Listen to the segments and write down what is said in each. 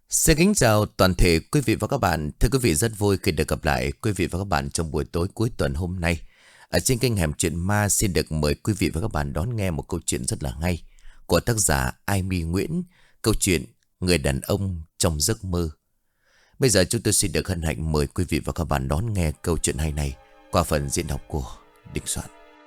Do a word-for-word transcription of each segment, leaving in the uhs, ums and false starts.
Xin kính chào toàn thể quý vị và các bạn. Thưa quý vị, rất vui khi được gặp lại quý vị và các bạn trong buổi tối cuối tuần hôm nay. Ở trên kênh Hẻm Chuyện Ma xin được mời quý vị và các bạn đón nghe một câu chuyện rất là hay của tác giả Ai My Nguyễn. Câu chuyện Người đàn ông trong giấc mơ. Bây giờ chúng tôi xin được hân hạnh mời quý vị và các bạn đón nghe câu chuyện hay này qua phần diễn đọc của Đình Soạn.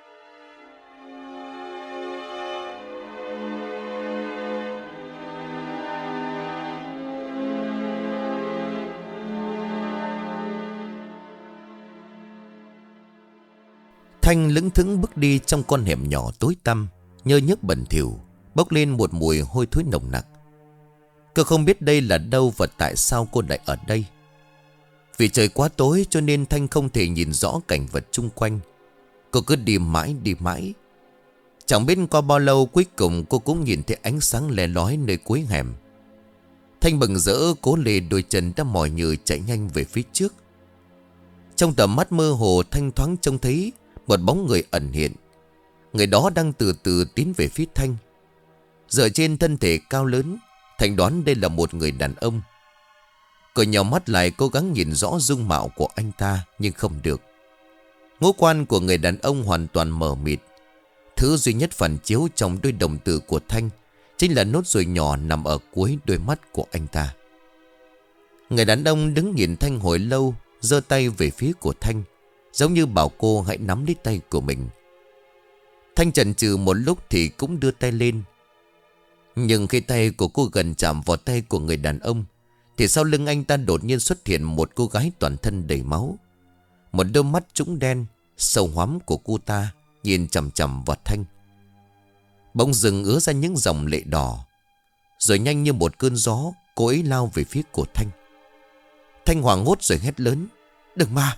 Thanh lững thững bước đi trong con hẻm nhỏ tối tăm, nhơ nhớp bẩn thỉu, bốc lên một mùi hôi thối nồng nặc. Cô không biết đây là đâu và tại sao cô lại ở đây. Vì trời quá tối cho nên Thanh không thể nhìn rõ cảnh vật chung quanh. Cô cứ đi mãi đi mãi. Chẳng biết qua bao lâu cuối cùng cô cũng nhìn thấy ánh sáng le lói nơi cuối hẻm. Thanh mừng rỡ cố lê đôi chân đã mỏi nhừ chạy nhanh về phía trước. Trong tầm mắt mơ hồ Thanh thoáng trông thấy một bóng người ẩn hiện. Người đó đang từ từ tiến về phía Thanh. Dựa trên thân thể cao lớn, Thanh đoán đây là một người đàn ông. Cô nhào mắt lại cố gắng nhìn rõ dung mạo của anh ta, nhưng không được. Ngũ quan của người đàn ông hoàn toàn mờ mịt. Thứ duy nhất phản chiếu trong đôi đồng tử của Thanh chính là nốt ruồi nhỏ nằm ở cuối đôi mắt của anh ta. Người đàn ông đứng nhìn Thanh hồi lâu, giơ tay về phía của Thanh, giống như bảo cô hãy nắm lấy tay của mình. Thanh chần chừ một lúc thì cũng đưa tay lên. Nhưng khi tay của cô gần chạm vào tay của người đàn ông, thì sau lưng anh ta đột nhiên xuất hiện một cô gái toàn thân đầy máu. Một đôi mắt trũng đen, sâu hoắm của cô ta nhìn chằm chằm vào Thanh. Bỗng dưng ứa ra những dòng lệ đỏ. Rồi nhanh như một cơn gió, cô ấy lao về phía của Thanh. Thanh hoảng hốt rồi hét lớn: "Đừng mà!"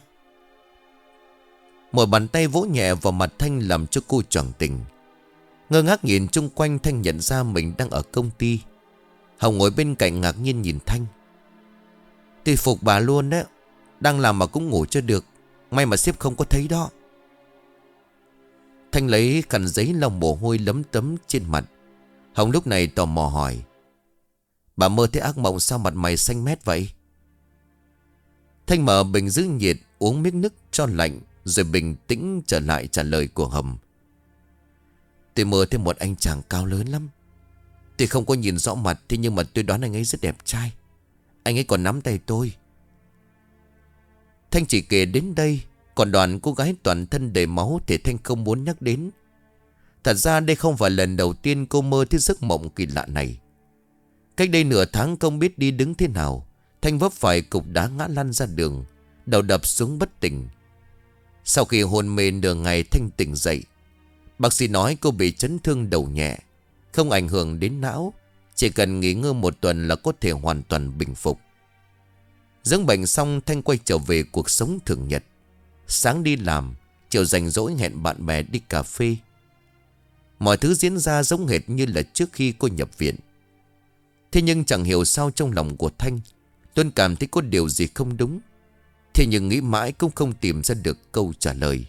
Một bàn tay vỗ nhẹ vào mặt Thanh làm cho cô choàng tỉnh. Ngơ ngác nhìn chung quanh, Thanh nhận ra mình đang ở công ty. Hồng ngồi bên cạnh ngạc nhiên nhìn Thanh. "Tôi phục bà luôn đấy. Đang làm mà cũng ngủ cho được. May mà sếp không có thấy đó." Thanh lấy khăn giấy lau mồ hôi lấm tấm trên mặt. Hồng lúc này tò mò hỏi: "Bà mơ thấy ác mộng sao mặt mày xanh mét vậy?" Thanh mở bình giữ nhiệt uống miếng nước cho lạnh, rồi bình tĩnh trở lại trả lời của Hồng: "Tôi mơ thấy một anh chàng cao lớn lắm. Tôi không có nhìn rõ mặt, thế nhưng mà tôi đoán anh ấy rất đẹp trai. Anh ấy còn nắm tay tôi." Thanh chỉ kể đến đây, còn đoàn cô gái toàn thân đầy máu thì Thanh không muốn nhắc đến. Thật ra đây không phải lần đầu tiên cô mơ thấy giấc mộng kỳ lạ này. Cách đây nửa tháng không biết đi đứng thế nào, Thanh vấp phải cục đá ngã lăn ra đường, đầu đập xuống bất tỉnh. Sau khi hôn mê nửa ngày Thanh tỉnh dậy. Bác sĩ nói cô bị chấn thương đầu nhẹ, không ảnh hưởng đến não, chỉ cần nghỉ ngơi một tuần là có thể hoàn toàn bình phục. Dưỡng bệnh xong Thanh quay trở về cuộc sống thường nhật. Sáng đi làm, chiều rảnh rỗi hẹn bạn bè đi cà phê. Mọi thứ diễn ra giống hệt như là trước khi cô nhập viện. Thế nhưng chẳng hiểu sao trong lòng của Thanh luôn cảm thấy có điều gì không đúng. Thế nhưng nghĩ mãi cũng không tìm ra được câu trả lời.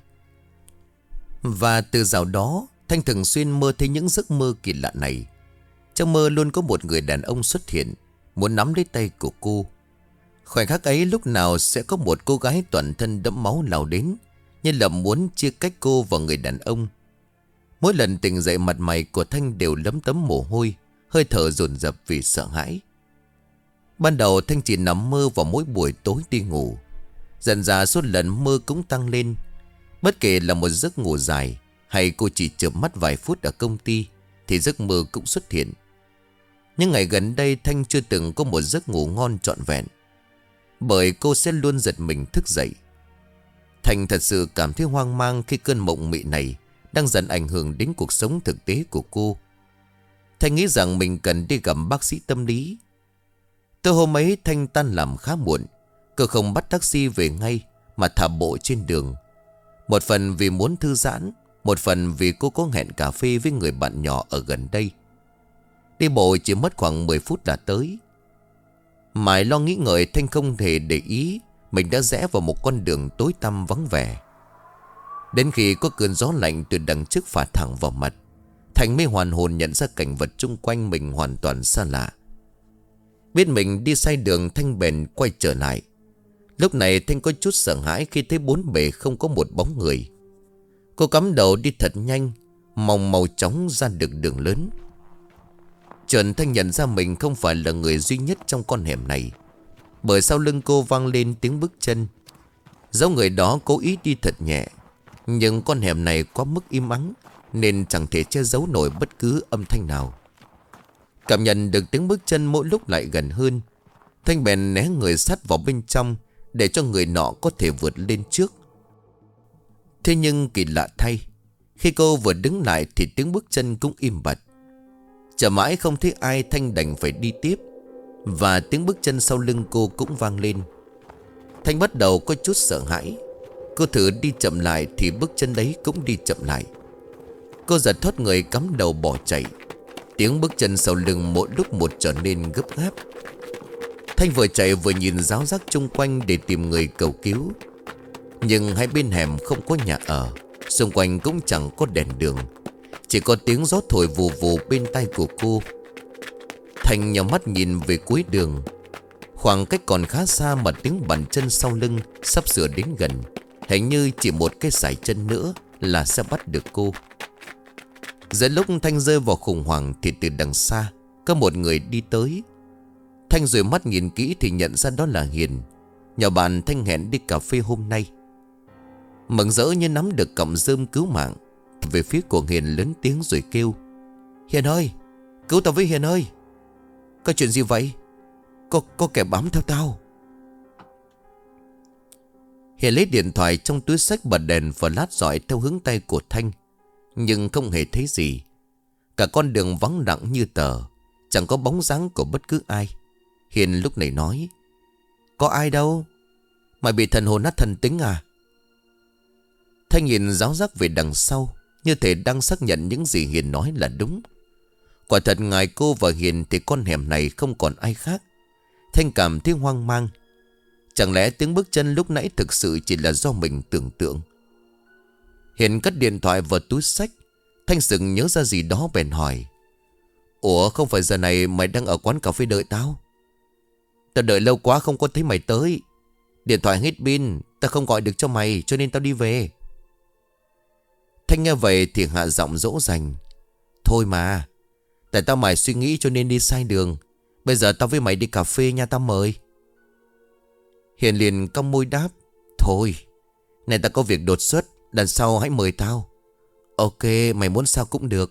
Và từ dạo đó Thanh thường xuyên mơ thấy những giấc mơ kỳ lạ này. Trong mơ luôn có một người đàn ông xuất hiện, muốn nắm lấy tay của cô. Khoảnh khắc ấy lúc nào sẽ có một cô gái toàn thân đẫm máu lao đến, như là muốn chia cách cô và người đàn ông. Mỗi lần tỉnh dậy mặt mày của Thanh đều lấm tấm mồ hôi, hơi thở dồn dập vì sợ hãi. Ban đầu Thanh chỉ nằm mơ vào mỗi buổi tối đi ngủ. Dần dà số lần mơ cũng tăng lên. Bất kể là một giấc ngủ dài hay cô chỉ chợp mắt vài phút ở công ty thì giấc mơ cũng xuất hiện. Nhưng ngày gần đây Thanh chưa từng có một giấc ngủ ngon trọn vẹn, bởi cô sẽ luôn giật mình thức dậy. Thanh thật sự cảm thấy hoang mang khi cơn mộng mị này đang dần ảnh hưởng đến cuộc sống thực tế của cô. Thanh nghĩ rằng mình cần đi gặp bác sĩ tâm lý. Từ hôm ấy Thanh tan làm khá muộn. Cô không bắt taxi về ngay mà thả bộ trên đường. Một phần vì muốn thư giãn, một phần vì cô có hẹn cà phê với người bạn nhỏ ở gần đây. Đi bộ chỉ mất khoảng mười phút là tới. Mãi lo nghĩ ngợi Thanh không hề để ý mình đã rẽ vào một con đường tối tăm vắng vẻ. Đến khi có cơn gió lạnh từ đằng trước phả thẳng vào mặt, Thanh mới hoàn hồn nhận ra cảnh vật chung quanh mình hoàn toàn xa lạ. Biết mình đi sai đường, Thanh bèn quay trở lại. Lúc này Thanh có chút sợ hãi khi thấy bốn bề không có một bóng người. Cô cắm đầu đi thật nhanh, mong mau chóng ra được đường lớn. Chợt Thanh nhận ra mình không phải là người duy nhất trong con hẻm này, bởi sau lưng cô vang lên tiếng bước chân. Dẫu người đó cố ý đi thật nhẹ, nhưng con hẻm này quá mức im ắng nên chẳng thể che giấu nổi bất cứ âm thanh nào. Cảm nhận được tiếng bước chân mỗi lúc lại gần hơn, Thanh bèn né người sát vào bên trong để cho người nọ có thể vượt lên trước. Thế nhưng kỳ lạ thay, khi cô vừa đứng lại thì tiếng bước chân cũng im bặt. Chờ mãi không thấy ai, Thanh đành phải đi tiếp, và tiếng bước chân sau lưng cô cũng vang lên. Thanh bắt đầu có chút sợ hãi. Cô thử đi chậm lại thì bước chân đấy cũng đi chậm lại. Cô giật thoát người cắm đầu bỏ chạy. Tiếng bước chân sau lưng mỗi lúc một trở nên gấp gáp. Thanh vừa chạy vừa nhìn ráo rác chung quanh để tìm người cầu cứu. Nhưng hai bên hẻm không có nhà ở, xung quanh cũng chẳng có đèn đường, chỉ có tiếng gió thổi vù vù bên tai của cô. Thanh nhắm mắt nhìn về cuối đường. Khoảng cách còn khá xa mà tiếng bàn chân sau lưng sắp sửa đến gần. Hình như chỉ một cái sải chân nữa là sẽ bắt được cô. Giữa lúc Thanh rơi vào khủng hoảng thì từ đằng xa có một người đi tới. Thanh rồi mắt nhìn kỹ thì nhận ra đó là Hiền, nhỏ bạn Thanh hẹn đi cà phê hôm nay. Mừng rỡ như nắm được cọng rơm cứu mạng, về phía của Hiền lớn tiếng rồi kêu: Hiền ơi, cứu tao với Hiền ơi. Có chuyện gì vậy? Có, có kẻ bám theo tao. Hiền lấy điện thoại trong túi xách, bật đèn flash dọi theo hướng tay của Thanh, nhưng không hề thấy gì. Cả con đường vắng lặng như tờ, chẳng có bóng dáng của bất cứ ai. Hiền lúc này nói: Có ai đâu, mày bị thần hồn nát thần tính à? Thanh nhìn ráo rác về đằng sau, như thể đang xác nhận những gì Hiền nói là đúng. Quả thật ngoài cô và Hiền thì con hẻm này không còn ai khác. Thanh cảm thấy hoang mang. Chẳng lẽ tiếng bước chân lúc nãy thực sự chỉ là do mình tưởng tượng? Hiền cất điện thoại vào túi xách. Thanh sừng nhớ ra gì đó bèn hỏi: Ủa, không phải giờ này mày đang ở quán cà phê đợi tao? Tao đợi lâu quá không có thấy mày tới. Điện thoại hết pin, tao không gọi được cho mày cho nên tao đi về. Thanh nghe vậy thì hạ giọng dỗ dành: Thôi mà, tại tao mày suy nghĩ cho nên đi sai đường. Bây giờ tao với mày đi cà phê nha, tao mời. Hiền liền cong môi đáp: Thôi, này tao có việc đột xuất, lần sau hãy mời tao. Ok, mày muốn sao cũng được.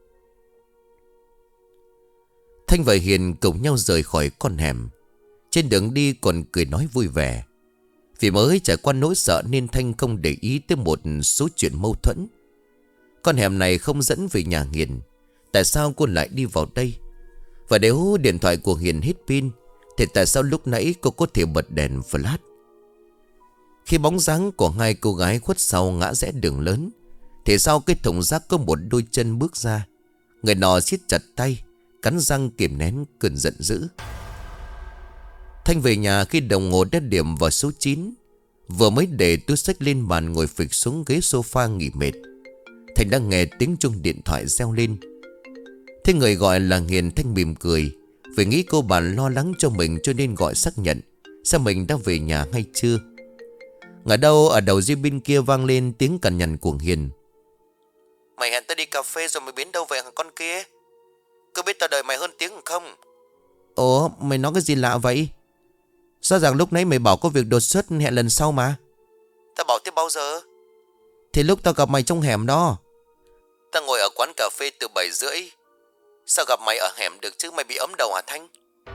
Thanh và Hiền cùng nhau rời khỏi con hẻm. Trên đường đi còn cười nói vui vẻ. Vì mới trải qua nỗi sợ nên Thanh không để ý tới một số chuyện mâu thuẫn. Con hẻm này không dẫn về nhà Hiền, tại sao cô lại đi vào đây? Và nếu điện thoại của Hiền hết pin thì tại sao lúc nãy cô có thể bật đèn flash? Khi bóng dáng của hai cô gái khuất sau ngã rẽ đường lớn thì sau cái thùng rác có một đôi chân bước ra. Người nọ siết chặt tay, cắn răng kìm nén cơn giận dữ. Thanh về nhà khi đồng hồ đã điểm vào số chín. Vừa mới để túi xách lên bàn ngồi phịch xuống ghế sofa nghỉ mệt, Thanh đã nghe tiếng chuông điện thoại reo lên. Thế người gọi là Hiền. Thanh mỉm cười, vì nghĩ cô bạn lo lắng cho mình cho nên gọi xác nhận xem mình đã về nhà hay chưa. Ngờ đâu ở đầu dây bên kia vang lên tiếng cằn nhằn của Hiền: Mày hẹn tao đi cà phê rồi mày biến đâu vậy hả con kia? Có biết tao đợi mày hơn tiếng không? Ủa, mày nói cái gì lạ vậy? Rõ ràng lúc nãy mày bảo có việc đột xuất hẹn lần sau mà. Tao bảo tới bao giờ? Thì lúc tao gặp mày trong hẻm đó. Tao ngồi ở quán cà phê từ bảy rưỡi. Sao gặp mày ở hẻm được chứ, mày bị ấm đầu hả Thanh?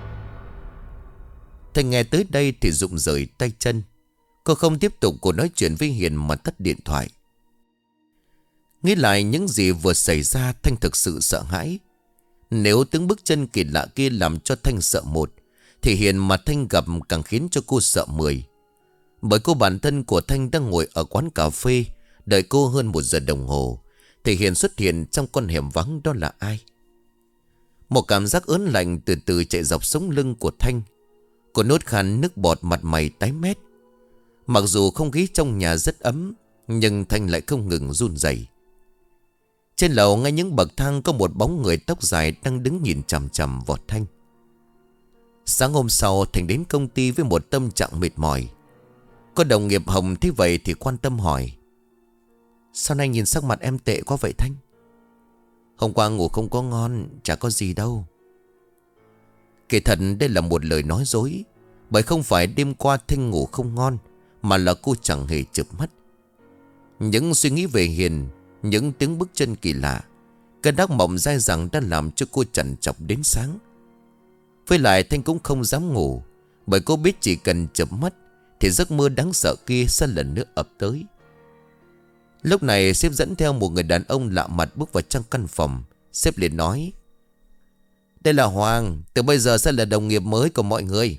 Thanh nghe tới đây thì rụng rời tay chân. Cô không tiếp tục cuộc nói chuyện với Hiền mà tắt điện thoại. Nghĩ lại những gì vừa xảy ra, Thanh thực sự sợ hãi. Nếu tiếng bước chân kỳ lạ kia làm cho Thanh sợ một, thì Hiền mà Thanh gặp càng khiến cho cô sợ mười. Bởi cô bản thân của Thanh đang ngồi ở quán cà phê đợi cô hơn một giờ đồng hồ, thì Hiền xuất hiện trong con hẻm vắng đó là ai? Một cảm giác ớn lạnh từ từ chạy dọc sống lưng của Thanh. Cô nuốt khan nước bọt, mặt mày tái mét. Mặc dù không khí trong nhà rất ấm, nhưng Thanh lại không ngừng run rẩy. Trên lầu ngay những bậc thang có một bóng người tóc dài đang đứng nhìn chằm chằm vào Thanh. Sáng hôm sau Thành đến công ty với một tâm trạng mệt mỏi. Có đồng nghiệp Hồng thấy vậy thì quan tâm hỏi: sao nay nhìn sắc mặt em tệ quá vậy Thanh? Hôm qua ngủ không có ngon, chả có gì đâu. Kể thật đây là một lời nói dối. Bởi không phải đêm qua Thanh ngủ không ngon, mà là cô chẳng hề chợp mắt. Những suy nghĩ về Hiền, những tiếng bước chân kỳ lạ, cơn ác mộng dai dẳng đã làm cho cô trằn trọc đến sáng. Với lại Thanh cũng không dám ngủ, bởi cô biết chỉ cần chợp mắt thì giấc mơ đáng sợ kia sẽ lần nữa ập tới. Lúc này sếp dẫn theo một người đàn ông lạ mặt bước vào trong căn phòng. Sếp liền nói: đây là Hoàng, từ bây giờ sẽ là đồng nghiệp mới của mọi người.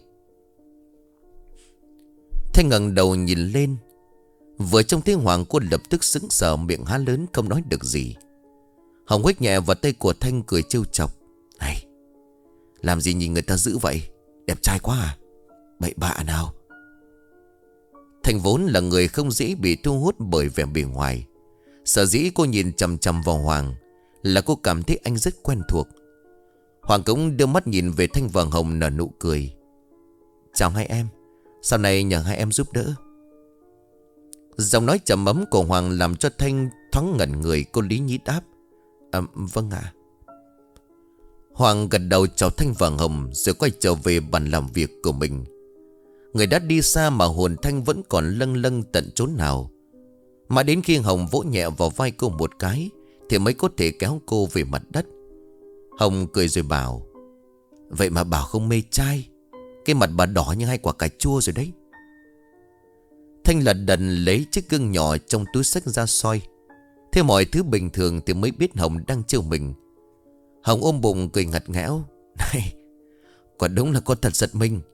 Thanh ngẩng đầu nhìn lên. Vừa trông thấy Hoàng, cô lập tức sững sờ, miệng há lớn không nói được gì. Hồng huých nhẹ vào tay của Thanh cười trêu chọc: này, làm gì nhìn người ta dữ vậy? Đẹp trai quá à? Bậy bạ nào. Thanh vốn là người không dễ bị thu hút bởi vẻ bề ngoài. Sở dĩ cô nhìn chằm chằm vào Hoàng là cô cảm thấy anh rất quen thuộc. Hoàng cũng đưa mắt nhìn về Thanh và Hồng, nở nụ cười: chào hai em, sau này nhờ hai em giúp đỡ. Giọng nói trầm ấm của Hoàng làm cho Thanh thoáng ngẩn người. Cô lý nhí đáp: à, vâng ạ. Hoàng gật đầu chào Thanh và Hồng rồi quay trở về bàn làm việc của mình. Người đã đi xa mà hồn Thanh vẫn còn lâng lâng tận chốn nào. Mà đến khi Hồng vỗ nhẹ vào vai cô một cái thì mới có thể kéo cô về mặt đất. Hồng cười rồi bảo: vậy mà bảo không mê trai. Cái mặt bà đỏ như hai quả cà chua rồi đấy. Thanh lật đần lấy chiếc gương nhỏ trong túi xách ra soi. Thế mọi thứ bình thường thì mới biết Hồng đang trêu mình. Hồng ôm bụng cười ngặt nghẽo: này, quả đúng là con thật giật mình.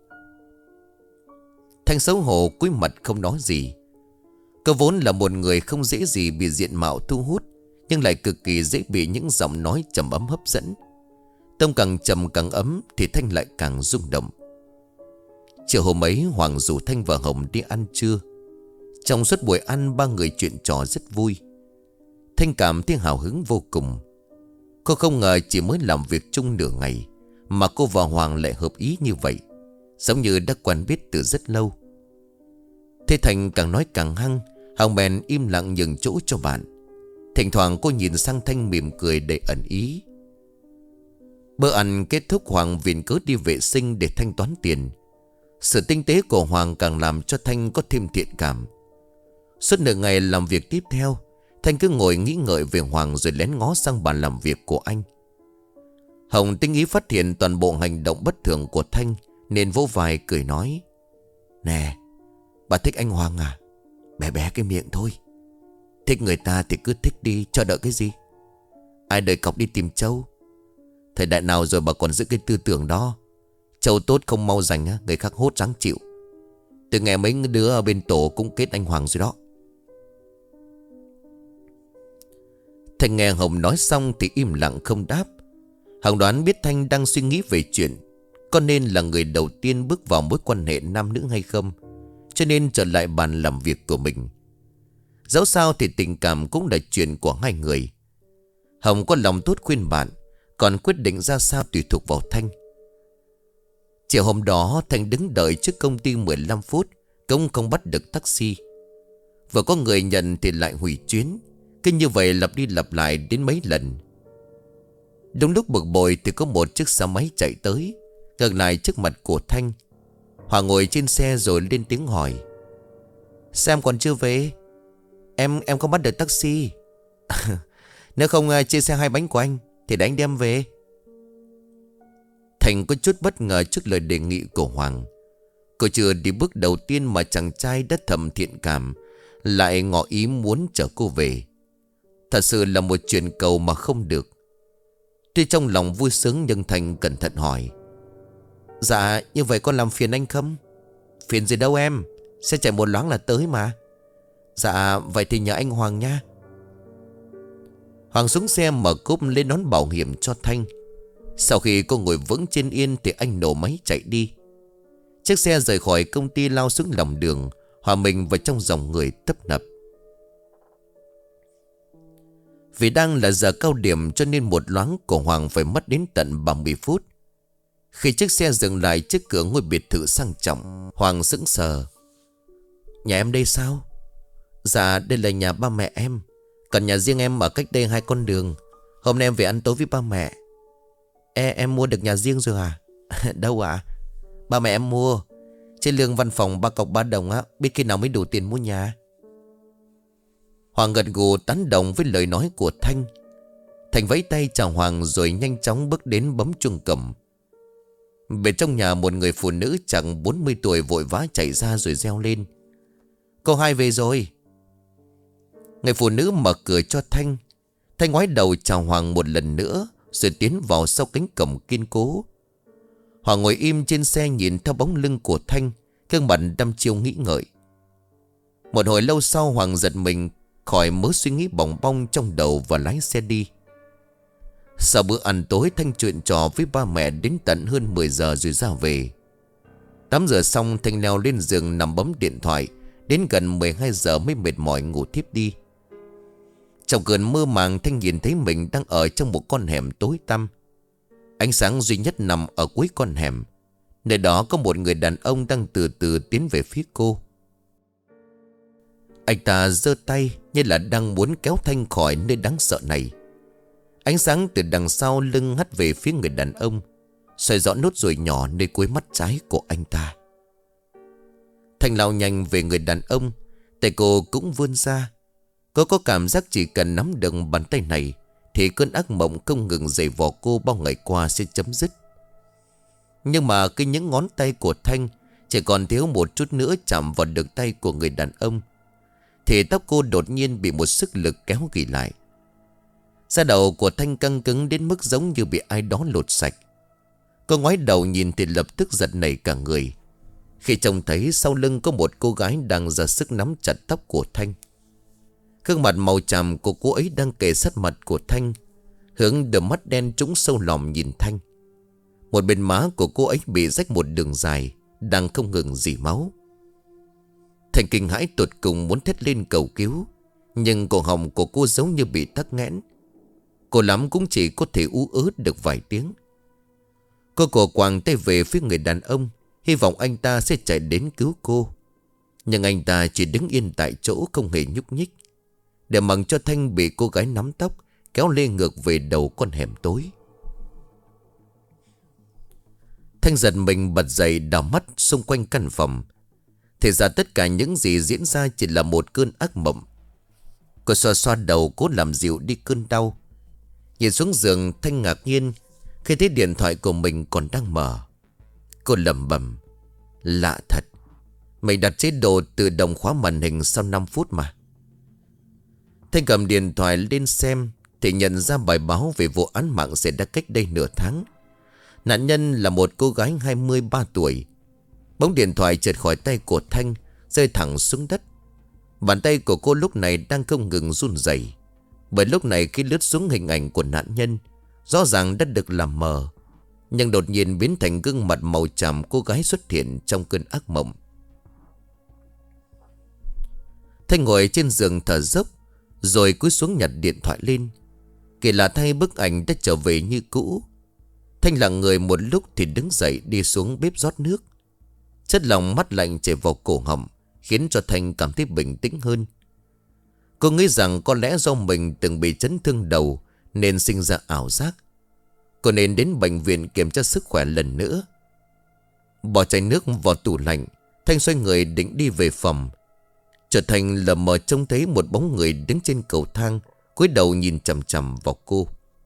Thanh xấu hổ cúi mặt không nói gì. Cô vốn là một người không dễ gì bị diện mạo thu hút, nhưng lại cực kỳ dễ bị những giọng nói trầm ấm hấp dẫn. Tâm càng trầm càng ấm thì Thanh lại càng rung động. Chiều hôm ấy Hoàng rủ Thanh và Hồng đi ăn trưa. Trong suốt buổi ăn ba người chuyện trò rất vui. Thanh cảm thấy hào hứng vô cùng. Cô không ngờ chỉ mới làm việc chung nửa ngày mà cô và Hoàng lại hợp ý như vậy, giống như đã quen biết từ rất lâu. Thế Thành càng nói càng hăng. Hồng bèn im lặng nhường chỗ cho bạn. Thỉnh thoảng cô nhìn sang Thanh mỉm cười đầy ẩn ý. Bữa ăn kết thúc, Hoàng viện cớ đi vệ sinh để thanh toán tiền. Sự tinh tế của Hoàng càng làm cho Thanh có thêm thiện cảm. Suốt nửa ngày làm việc tiếp theo, Thanh cứ ngồi nghĩ ngợi về Hoàng rồi lén ngó sang bàn làm việc của anh. Hồng tinh ý phát hiện toàn bộ hành động bất thường của Thanh nên vỗ vai cười nói: nè, bà thích anh Hoàng à? Bé bé cái miệng thôi. Thích người ta thì cứ thích đi, chờ đợi cái gì? Ai đời cọc đi tìm trâu. Thời đại nào rồi bà còn giữ cái tư tưởng đó? Trâu tốt không mau giành, người khác hốt ráng chịu. Từ ngày mấy đứa ở bên tổ cũng kết anh Hoàng rồi đó. Thanh nghe Hồng nói xong thì im lặng không đáp. Hồng đoán biết Thanh đang suy nghĩ về chuyện có nên là người đầu tiên bước vào mối quan hệ nam nữ hay không, cho nên trở lại bàn làm việc của mình. Dẫu sao thì tình cảm cũng là chuyện của hai người. Hồng có lòng tốt khuyên bạn, còn quyết định ra sao tùy thuộc vào Thanh. Chiều hôm đó Thanh đứng đợi trước công ty mười lăm phút cũng không bắt được taxi. Vừa có người nhận thì lại hủy chuyến. Cứ như vậy lặp đi lặp lại đến mấy lần. Đúng lúc bực bội thì có một chiếc xe máy chạy tới, ngừng lại trước mặt của Thanh. Hòa ngồi trên xe rồi lên tiếng hỏi: Sam còn chưa về? Em em không bắt được taxi. Nếu không chia xe hai bánh của anh thì để anh đem về. Thành có chút bất ngờ trước lời đề nghị của Hoàng. Cô chưa đi bước đầu tiên mà chàng trai đã thầm thiện cảm lại ngỏ ý muốn chở cô về. Thật sự là một chuyện cầu mà không được. Tuy trong lòng vui sướng nhưng Thành cẩn thận hỏi: Dạ như vậy con làm phiền anh không? Phiền gì đâu em, xe chạy một loáng là tới mà. Dạ vậy thì nhờ anh Hoàng nha. Hoàng xuống xe mở cốp lên nón bảo hiểm cho Thanh. Sau khi cô ngồi vững trên yên thì anh nổ máy chạy đi. Chiếc xe rời khỏi công ty lao xuống lòng đường, hòa mình vào trong dòng người tấp nập. Vì đang là giờ cao điểm cho nên một loáng của Hoàng phải mất đến tận ba mươi phút. Khi chiếc xe dừng lại trước cửa ngôi biệt thự sang trọng, Hoàng sững sờ. Nhà em đây sao? Dạ đây là nhà ba mẹ em. Còn nhà riêng em ở cách đây hai con đường. Hôm nay em về ăn tối với ba mẹ. E, em mua được nhà riêng rồi à? Đâu ạ? Ba mẹ em mua. Trên lương văn phòng ba cọc ba đồng á. Biết khi nào mới đủ tiền mua nhà. Hoàng gật gù tán đồng với lời nói của Thanh. Thành vẫy tay chào Hoàng rồi nhanh chóng bước đến bấm chuông cầm. Bên trong nhà một người phụ nữ chẳng bốn mươi tuổi vội vã chạy ra rồi reo lên. Cô hai về rồi. Người phụ nữ mở cửa cho Thanh. Thanh ngoái đầu chào Hoàng một lần nữa rồi tiến vào sau cánh cổng kiên cố. Hoàng ngồi im trên xe nhìn theo bóng lưng của Thanh, gương mặt đăm chiêu nghĩ ngợi. Một hồi lâu sau Hoàng giật mình khỏi mớ suy nghĩ bòng bong trong đầu và lái xe đi. Sau bữa ăn tối Thanh chuyện trò với ba mẹ đến tận hơn mười giờ rồi ra về. Tắm rửa xong Thanh leo lên giường nằm bấm điện thoại. Đến gần mười hai giờ mới mệt mỏi ngủ thiếp đi. Trong cơn mơ màng Thanh nhìn thấy mình đang ở trong một con hẻm tối tăm. Ánh sáng duy nhất nằm ở cuối con hẻm. Nơi đó có một người đàn ông đang từ từ tiến về phía cô. Anh ta giơ tay như là đang muốn kéo Thanh khỏi nơi đáng sợ này. Ánh sáng từ đằng sau lưng hắt về phía người đàn ông, xoay rõ nốt ruồi nhỏ nơi cuối mắt trái của anh ta. Thanh lao nhanh về người đàn ông. Tay cô cũng vươn ra. Cô có cảm giác chỉ cần nắm được bàn tay này thì cơn ác mộng không ngừng giày vò cô bao ngày qua sẽ chấm dứt. Nhưng mà khi những ngón tay của Thanh chỉ còn thiếu một chút nữa chạm vào được tay của người đàn ông thì tóc cô đột nhiên bị một sức lực kéo ghì lại. Da đầu của Thanh căng cứng đến mức giống như bị ai đó lột sạch. Cô ngoái đầu nhìn thì lập tức giật nảy cả người khi trông thấy sau lưng có một cô gái đang ra sức nắm chặt tóc của Thanh. Gương mặt màu tràm của cô ấy đang kề sát mặt của Thanh, hướng đôi mắt đen trũng sâu lòm nhìn Thanh. Một bên má của cô ấy bị rách một đường dài, đang không ngừng rỉ máu. Thanh kinh hãi tột cùng muốn thét lên cầu cứu, nhưng cổ họng của cô giống như bị tắc nghẽn. Cô lắm cũng chỉ có thể ú ớ được vài tiếng. Cô cổ quàng tay về phía người đàn ông, hy vọng anh ta sẽ chạy đến cứu cô. Nhưng anh ta chỉ đứng yên tại chỗ không hề nhúc nhích, để mặc cho Thanh bị cô gái nắm tóc kéo lê ngược về đầu con hẻm tối. Thanh giật mình bật dậy đảo mắt xung quanh căn phòng. Thì ra tất cả những gì diễn ra chỉ là một cơn ác mộng. Cô xoa xoa đầu cố làm dịu đi cơn đau. Nhìn xuống giường Thanh ngạc nhiên khi thấy điện thoại của mình còn đang mở. Cô lẩm bẩm, lạ thật, mình đặt chế độ tự động khóa màn hình sau năm phút mà. Thanh cầm điện thoại lên xem thì nhận ra bài báo về vụ án mạng xảy ra cách đây nửa tháng. Nạn nhân là một cô gái hai mươi ba tuổi. Bóng điện thoại trượt khỏi tay của Thanh, rơi thẳng xuống đất. Bàn tay của cô lúc này đang không ngừng run rẩy, bởi lúc này khi lướt xuống hình ảnh của nạn nhân rõ ràng đã được làm mờ, nhưng đột nhiên biến thành gương mặt màu tràm cô gái xuất hiện trong cơn ác mộng. Thanh ngồi trên giường thở dốc, rồi cúi xuống nhặt điện thoại lên. Kỳ lạ thay, bức ảnh đã trở về như cũ. Thanh lặng người một lúc thì đứng dậy đi xuống bếp rót nước. Chất lỏng mát lạnh chảy vào cổ họng, khiến cho Thanh cảm thấy bình tĩnh hơn. Cô nghĩ rằng có lẽ do mình từng bị chấn thương đầu nên sinh ra ảo giác. Cô nên đến bệnh viện kiểm tra sức khỏe lần nữa. Bỏ chai nước vào tủ lạnh, Thanh xoay người định đi về phòng. Chợt Thanh lờ mờ trông thấy một bóng người đứng trên cầu thang, cúi đầu nhìn chằm chằm vào cô.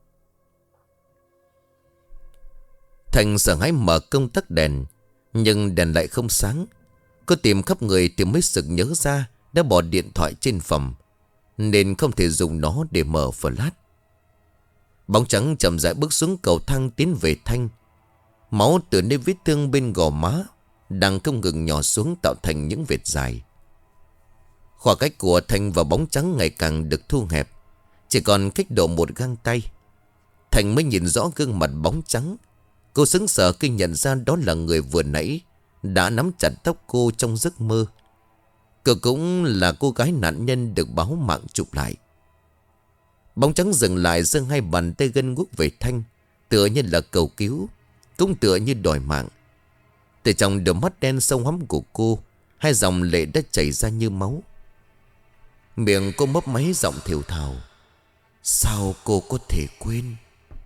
Thanh sợ hãi mở công tắc đèn, nhưng đèn lại không sáng. Cô tìm khắp người thì mới sực nhớ ra đã bỏ điện thoại trên phòng, nên không thể dùng nó để mở flash. Bóng trắng chậm rãi bước xuống cầu thang tiến về Thanh. Máu từ nơi vết thương bên gò má đang không ngừng nhỏ xuống tạo thành những vệt dài. Khoảng cách của Thanh và bóng trắng ngày càng được thu hẹp, chỉ còn cách độ một gang tay. Thanh mới nhìn rõ gương mặt bóng trắng. Cô sững sờ khi nhận ra đó là người vừa nãy đã nắm chặt tóc cô trong giấc mơ. Cô cũng là cô gái nạn nhân được báo mạng chụp lại. Bóng trắng dừng lại, giơ hai bàn tay gân guốc về Thanh, tựa như là cầu cứu. cũng tựa như đòi mạng. Từ trong đôi mắt đen sâu hoắm của cô, hai dòng lệ đã chảy ra như máu. Miệng cô mấp máy giọng thều thào: sao cô có thể quên?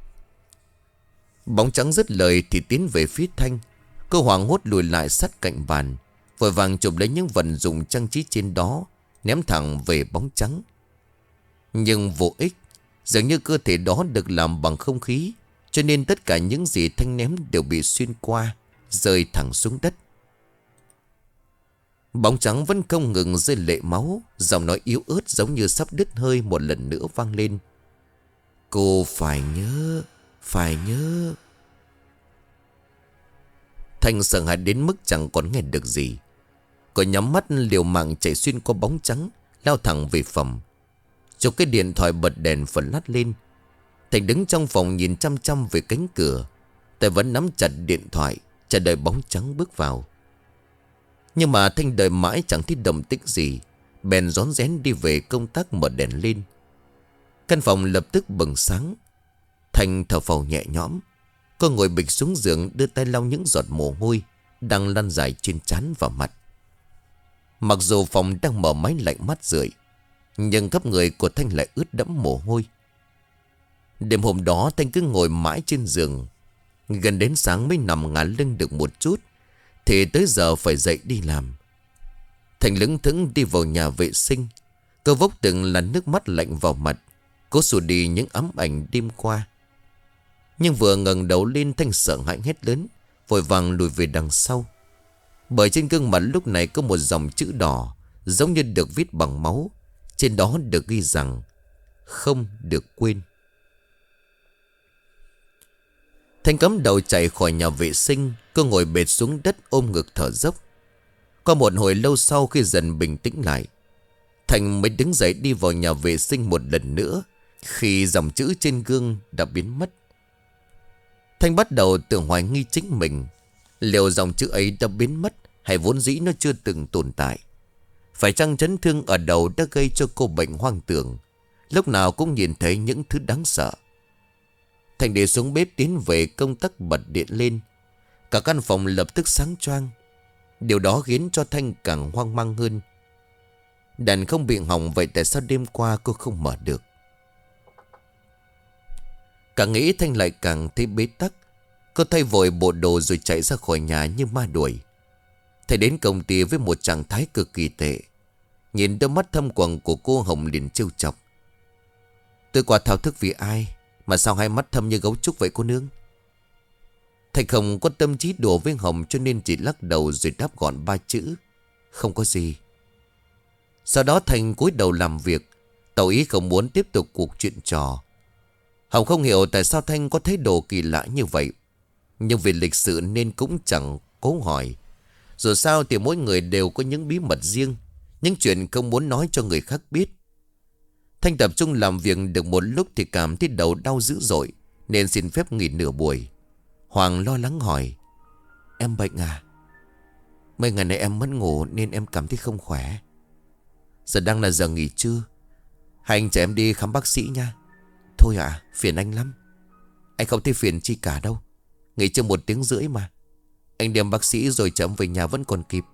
Bóng trắng dứt lời thì tiến về phía Thanh. Cô hoảng hốt lùi lại sát cạnh bàn, vội vàng chụp lấy những vật dụng trang trí trên đó, ném thẳng về bóng trắng. Nhưng vô ích. Dường như cơ thể đó được làm bằng không khí, cho nên tất cả những gì Thanh ném đều bị xuyên qua, rơi thẳng xuống đất. Bóng trắng vẫn không ngừng rơi lệ máu. Giọng nói yếu ớt giống như sắp đứt hơi một lần nữa vang lên: cô phải nhớ, phải nhớ. Thanh sợ hãi đến mức chẳng còn nghe được gì. Cô nhắm mắt liều mạng chạy xuyên qua bóng trắng, lao thẳng về phòng. Chụp cái điện thoại bật đèn phần lát lên. Thành đứng trong phòng nhìn chăm chăm về cánh cửa, tay vẫn nắm chặt điện thoại, chờ đợi bóng trắng bước vào. Nhưng mà Thanh đợi mãi chẳng thấy động tĩnh gì, bèn rón rén đi về công tắc mở đèn lên. Căn phòng lập tức bừng sáng. Thanh thở phào nhẹ nhõm. Cô ngồi bịch xuống giường, đưa tay lau những giọt mồ hôi đang lăn dài trên trán và mặt. Mặc dù phòng đang mở máy lạnh mát rượi, nhưng khắp người của Thanh lại ướt đẫm mồ hôi. Đêm hôm đó Thanh cứ ngồi mãi trên giường. Gần đến sáng mới nằm ngả lưng được một chút, thì tới giờ phải dậy đi làm. Thanh lững thững đi vào nhà vệ sinh. Cô vốc từng là nước mắt lạnh vào mặt, cố xua đi những ám ảnh đêm qua. Nhưng vừa ngẩng đầu lên, Thanh sợ hãi hét lớn, vội vàng lùi về đằng sau. Bởi trên gương mặt lúc này có một dòng chữ đỏ, giống như được viết bằng máu. Trên đó được ghi rằng: không được quên. Thanh cắm đầu chạy khỏi nhà vệ sinh. Cô ngồi bệt xuống đất ôm ngực thở dốc. Qua một hồi lâu sau, khi dần bình tĩnh lại, Thanh mới đứng dậy đi vào nhà vệ sinh một lần nữa, khi dòng chữ trên gương đã biến mất. Thanh bắt đầu tự hoài nghi chính mình. Liệu dòng chữ ấy đã biến mất, hay vốn dĩ nó chưa từng tồn tại? Phải chăng chấn thương ở đầu đã gây cho cô bệnh hoang tưởng, lúc nào cũng nhìn thấy những thứ đáng sợ? Thanh đi xuống bếp, tiến về công tắc bật điện lên. Cả căn phòng lập tức sáng choang. Điều đó khiến cho Thanh càng hoang mang hơn. Đèn không bị hỏng, vậy tại sao đêm qua cô không mở được? Càng nghĩ Thanh lại càng thấy bế tắc. Cô thay vội bộ đồ rồi chạy ra khỏi nhà như ma đuổi. Thầy đến công ty với một trạng thái cực kỳ tệ. Nhìn đôi mắt thâm quầng của cô, Hồng liền trêu chọc: tôi qua thao thức vì ai mà sao hai mắt thâm như gấu trúc vậy cô nương? Thầy không có tâm trí đùa với Hồng, cho nên chỉ lắc đầu rồi đáp gọn ba chữ: không có gì. Sau đó Thành cúi đầu làm việc, tỏ ý không muốn tiếp tục cuộc chuyện trò. Hồng không hiểu tại sao Thanh có thái độ kỳ lạ như vậy, nhưng vì lịch sự nên cũng chẳng cố hỏi. Dù sao thì mỗi người đều có những bí mật riêng, những chuyện không muốn nói cho người khác biết. Thanh tập trung làm việc được một lúc thì cảm thấy đầu đau dữ dội, nên xin phép nghỉ nửa buổi. Hoàng lo lắng hỏi: em bệnh à? Mấy ngày nay em mất ngủ nên em cảm thấy không khỏe. Giờ đang là giờ nghỉ trưa, hai anh chở em đi khám bác sĩ nha. Thôi à, phiền anh lắm. Anh không thấy phiền chi cả đâu, nghỉ chưa một tiếng rưỡi mà. Anh đem bác sĩ rồi chở em về nhà vẫn còn kịp.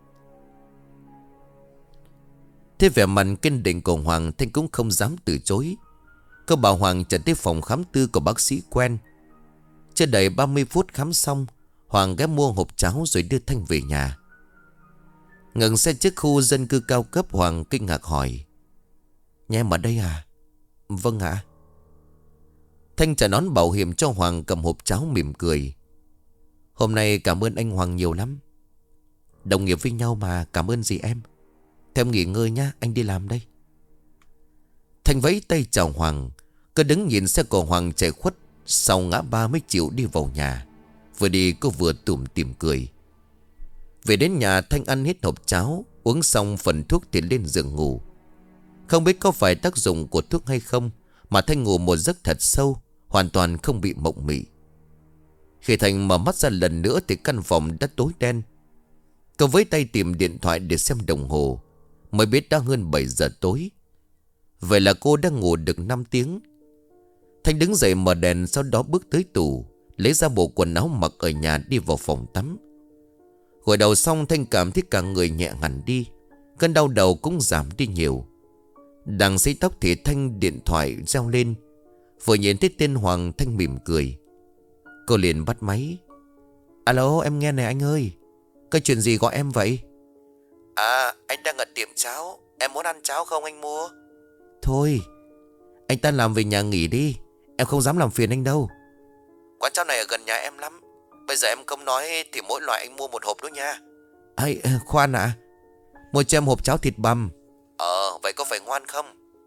Thế vẻ mặt kiên định của Hoàng, Thanh cũng không dám từ chối. Cô bảo Hoàng trở tới phòng khám tư của bác sĩ quen. Chưa đầy ba mươi phút khám xong, Hoàng ghé mua hộp cháo rồi đưa Thanh về nhà. Ngừng xe trước khu dân cư cao cấp, Hoàng kinh ngạc hỏi: nhà em ở đây à? Vâng ạ. Thanh trả nón bảo hiểm cho Hoàng, cầm hộp cháo mỉm cười: hôm nay cảm ơn anh Hoàng nhiều lắm. Đồng nghiệp với nhau mà, cảm ơn gì em. Thế em nghỉ ngơi nhá, anh đi làm đây. Thanh vẫy tay chào Hoàng. Cứ đứng nhìn xe của Hoàng chạy khuất sau ngã ba mới chịu đi vào nhà. Vừa đi cô vừa tủm tỉm cười. Về đến nhà, Thanh ăn hết hộp cháo, uống xong phần thuốc thì lên giường ngủ. Không biết có phải tác dụng của thuốc hay không mà Thanh ngủ một giấc thật sâu, hoàn toàn không bị mộng mị. Khi Thanh mở mắt ra lần nữa thì căn phòng đã tối đen. Cô với tay tìm điện thoại để xem đồng hồ, mới biết đã hơn bảy giờ tối. Vậy là cô đang ngủ được năm tiếng. Thanh đứng dậy mở đèn, sau đó bước tới tủ, lấy ra bộ quần áo mặc ở nhà đi vào phòng tắm. Gội đầu xong Thanh cảm thấy cả người nhẹ hẳn đi. Cơn đau đầu cũng giảm đi nhiều. Đang sấy tóc thì Thanh điện thoại reo lên. Vừa nhìn thấy tên Hoàng, Thanh mỉm cười. Cô liền bắt máy. Alo, em nghe này anh ơi. Cái chuyện gì gọi em vậy? À, anh đang ở tiệm cháo. Em muốn ăn cháo không anh mua? Thôi, anh ta làm về nhà nghỉ đi. Em không dám làm phiền anh đâu. Quán cháo này ở gần nhà em lắm. Bây giờ em không nói thì mỗi loại anh mua một hộp đó nha. Ây, khoan ạ. À, mua cho em hộp cháo thịt bằm. Ờ, vậy có phải ngoan không?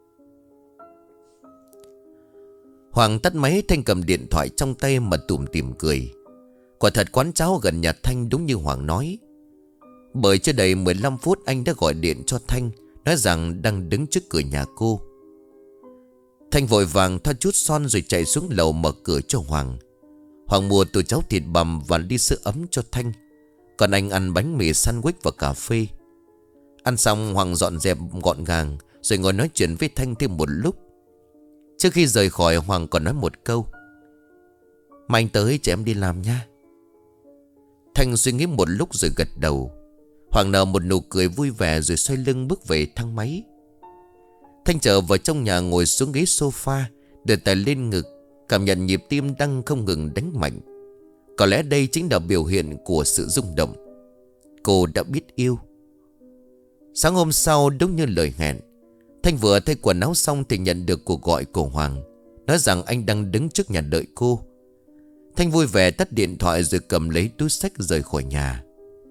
Hoàng tắt máy. Thanh cầm điện thoại trong tay mà tủm tỉm cười. Quả thật quán cháo gần nhà Thanh đúng như Hoàng nói. Bởi chưa đầy mười lăm phút anh đã gọi điện cho Thanh, nói rằng đang đứng trước cửa nhà cô. Thanh vội vàng thoa chút son rồi chạy xuống lầu mở cửa cho Hoàng. Hoàng mua tô cháo thịt bằm và ly sữa ấm cho Thanh. Còn anh ăn bánh mì sandwich và cà phê. Ăn xong Hoàng dọn dẹp gọn gàng rồi ngồi nói chuyện với Thanh thêm một lúc. Trước khi rời khỏi Hoàng còn nói một câu. Mai anh tới cho em đi làm nha. Thanh suy nghĩ một lúc rồi gật đầu. Hoàng nở một nụ cười vui vẻ rồi xoay lưng bước về thang máy. Thanh trở vào trong nhà ngồi xuống ghế sofa, đưa tay lên ngực, cảm nhận nhịp tim đang không ngừng đánh mạnh. Có lẽ đây chính là biểu hiện của sự rung động. Cô đã biết yêu. Sáng hôm sau đúng như lời hẹn, Thanh vừa thay quần áo xong thì nhận được cuộc gọi của Hoàng, nói rằng anh đang đứng trước nhà đợi cô. Thanh vui vẻ tắt điện thoại rồi cầm lấy túi xách rời khỏi nhà.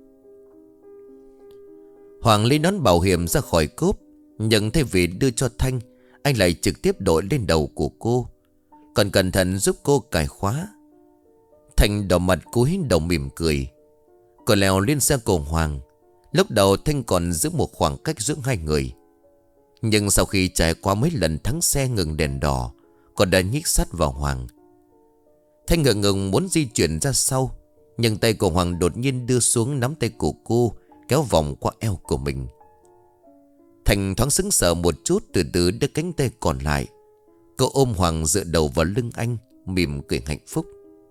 Hoàng lấy nón bảo hiểm ra khỏi cốp, nhưng thay vì đưa cho Thanh, anh lại trực tiếp đội lên đầu của cô, còn cẩn thận giúp cô cài khóa. Thanh đỏ mặt cúi đầu mỉm cười. Cô leo lên xe của Hoàng. Lúc đầu Thanh còn giữ một khoảng cách giữa hai người, nhưng sau khi trải qua mấy lần thắng xe ngừng đèn đỏ, cô đã nhích sát vào Hoàng. Thanh ngượng ngùng muốn di chuyển ra sau, nhưng tay của Hoàng đột nhiên đưa xuống nắm tay của cô, kéo vòng qua eo của mình. Thanh thoáng sững sờ một chút, từ từ đưa cánh tay còn lại. Cô ôm Hoàng dựa đầu vào lưng anh, mỉm cười hạnh phúc.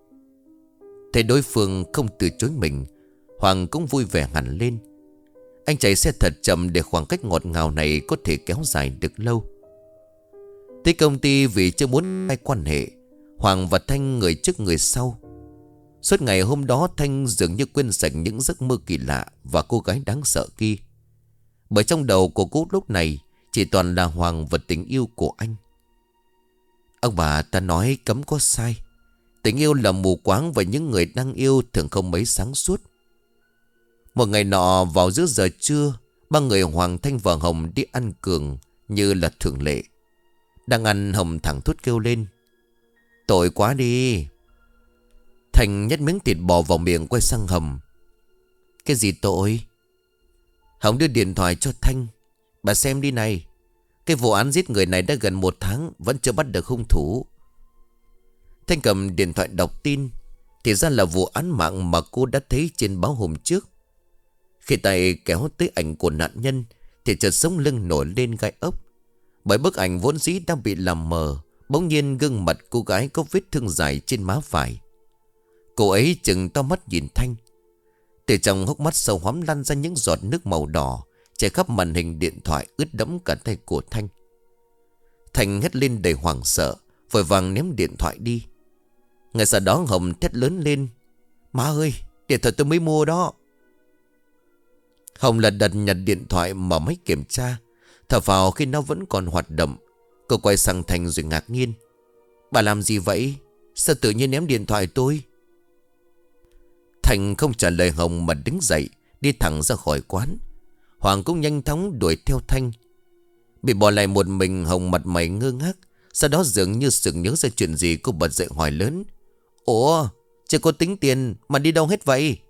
Thấy đối phương không từ chối mình, Hoàng cũng vui vẻ hẳn lên. Anh chạy xe thật chậm để khoảng cách ngọt ngào này có thể kéo dài được lâu. Tới công ty vì chưa muốn ai quan hệ, Hoàng và Thanh người trước người sau. Suốt ngày hôm đó Thanh dường như quên sạch những giấc mơ kỳ lạ và cô gái đáng sợ kia. Bởi trong đầu của cô lúc này chỉ toàn là Hoàng và tình yêu của anh. Ông bà ta nói cấm có sai. Tình yêu là mù quáng và những người đang yêu thường không mấy sáng suốt. Một ngày nọ vào giữa giờ trưa, ba người Hoàng, Thanh và Hồng đi ăn cường như là thường lệ. Đang ăn Hồng thẳng thốt kêu lên. Tội quá đi. Thành nhét miếng thịt bò vào miệng quay sang Hồng. Cái gì tội? Hồng đưa điện thoại cho Thanh. Bà xem đi này. Cái vụ án giết người này đã gần một tháng vẫn chưa bắt được hung thủ. Thanh cầm điện thoại đọc tin. Thì ra là vụ án mạng mà cô đã thấy trên báo hôm trước. Khi tay kéo tới ảnh của nạn nhân thì chợt sống lưng nổi lên gai ốc. Bởi bức ảnh vốn dĩ đang bị làm mờ, bỗng nhiên gương mặt cô gái có vết thương dài trên má phải. Cô ấy chừng to mắt nhìn Thanh. Từ trong hốc mắt sâu hoắm lăn ra những giọt nước màu đỏ, chảy khắp màn hình điện thoại, ướt đẫm cả tay của Thanh. Thanh hét lên đầy hoảng sợ, vội vàng ném điện thoại đi. Ngay sau đó Hồng thét lớn lên. Má ơi, điện thoại tôi mới mua đó. Hồng lật đật nhặt điện thoại mở máy kiểm tra, thở phào khi nó vẫn còn hoạt động. Cô quay sang Thanh rồi ngạc nhiên. Bà làm gì vậy? Sao tự nhiên ném điện thoại tôi? Thanh không trả lời Hồng mà đứng dậy, đi thẳng ra khỏi quán. Hoàng cũng nhanh chóng đuổi theo Thanh. Bị bỏ lại một mình, Hồng mặt mày ngơ ngác. Sau đó dường như sực nhớ ra chuyện gì, cô bật dậy hỏi lớn. Ủa, chưa có tính tiền mà đi đâu hết vậy?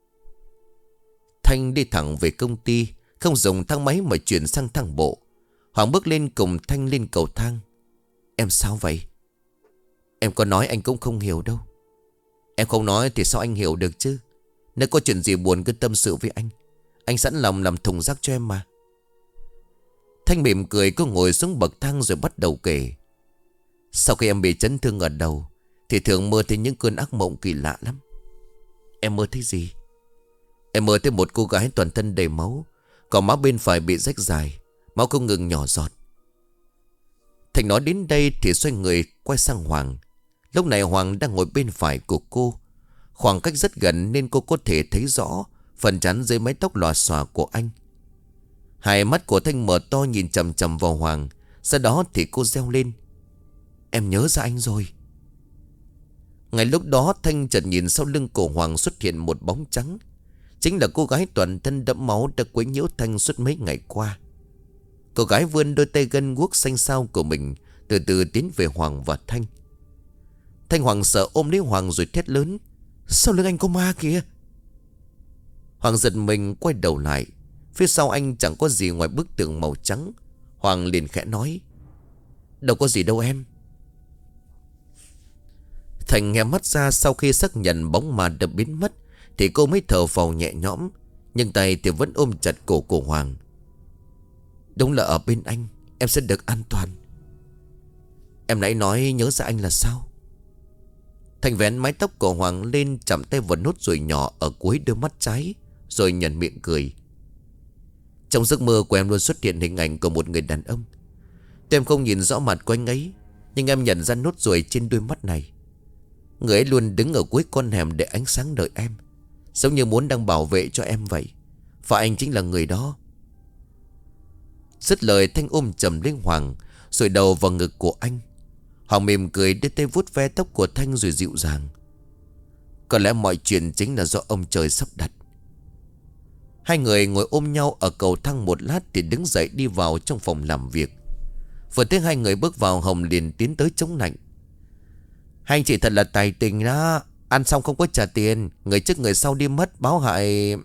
Thanh đi thẳng về công ty, không dùng thang máy mà chuyển sang thang bộ. Hoàng bước lên cùng Thanh lên cầu thang. Em sao vậy? Em có nói anh cũng không hiểu đâu. Em không nói thì sao anh hiểu được chứ? Nếu có chuyện gì buồn cứ tâm sự với anh. Anh sẵn lòng làm thùng rác cho em mà. Thanh mỉm cười, cô ngồi xuống bậc thang rồi bắt đầu kể. Sau khi em bị chấn thương ở đầu thì thường mơ thấy những cơn ác mộng kỳ lạ lắm. Em mơ thấy gì? Em mơ thấy một cô gái toàn thân đầy máu, còn má bên phải bị rách dài, máu không ngừng nhỏ giọt. Thành nói đến đây thì xoay người quay sang Hoàng. Lúc này Hoàng đang ngồi bên phải của cô. Khoảng cách rất gần nên cô có thể thấy rõ phần trán dưới mái tóc lòa xòa của anh. Hai mắt của Thanh mở to nhìn chằm chằm vào Hoàng. Sau đó thì cô reo lên: Em nhớ ra anh rồi. Ngay lúc đó Thanh chợt nhìn sau lưng cổ Hoàng xuất hiện một bóng trắng. Chính là cô gái toàn thân đẫm máu đã quấy nhiễu Thanh suốt mấy ngày qua. Cô gái vươn đôi tay gân guốc xanh xao của mình, từ từ tiến về Hoàng và Thanh. Thanh Hoàng sợ ôm lấy Hoàng rồi thét lớn: Sau lưng anh có ma kìa! Hoàng giật mình quay đầu lại. Phía sau anh chẳng có gì ngoài bức tường màu trắng. Hoàng liền khẽ nói: Đâu có gì đâu em. Thành nghe mắt ra, sau khi xác nhận bóng ma đã biến mất thì cô mới thở phào nhẹ nhõm, nhưng tay thì vẫn ôm chặt cổ của Hoàng. Đúng là ở bên anh em sẽ được an toàn. Em nãy nói nhớ ra anh là sao? Thành vén mái tóc của Hoàng lên, chạm tay vào nốt ruồi nhỏ ở cuối đôi mắt trái, rồi nhếch miệng cười. Trong giấc mơ của em luôn xuất hiện hình ảnh của một người đàn ông. Tuy em không nhìn rõ mặt của anh ấy, nhưng em nhận ra nốt ruồi trên đôi mắt này. Người ấy luôn đứng ở cuối con hẻm để ánh sáng đợi em, giống như muốn đang bảo vệ cho em vậy. Và anh chính là người đó. Dứt lời Thanh ôm chầm lấy Hoàng, rồi đầu vào ngực của anh. Hoàng mỉm cười đưa tay vuốt ve tóc của Thanh rồi dịu dàng: Có lẽ mọi chuyện chính là do ông trời sắp đặt. Hai người ngồi ôm nhau ở cầu thang một lát thì đứng dậy đi vào trong phòng làm việc. Vừa thấy hai người bước vào, Hồng liền tiến tới chống nạnh: Hai anh chị thật là tài tình đó. Ăn xong không có trả tiền, người trước người sau đi mất, báo hại.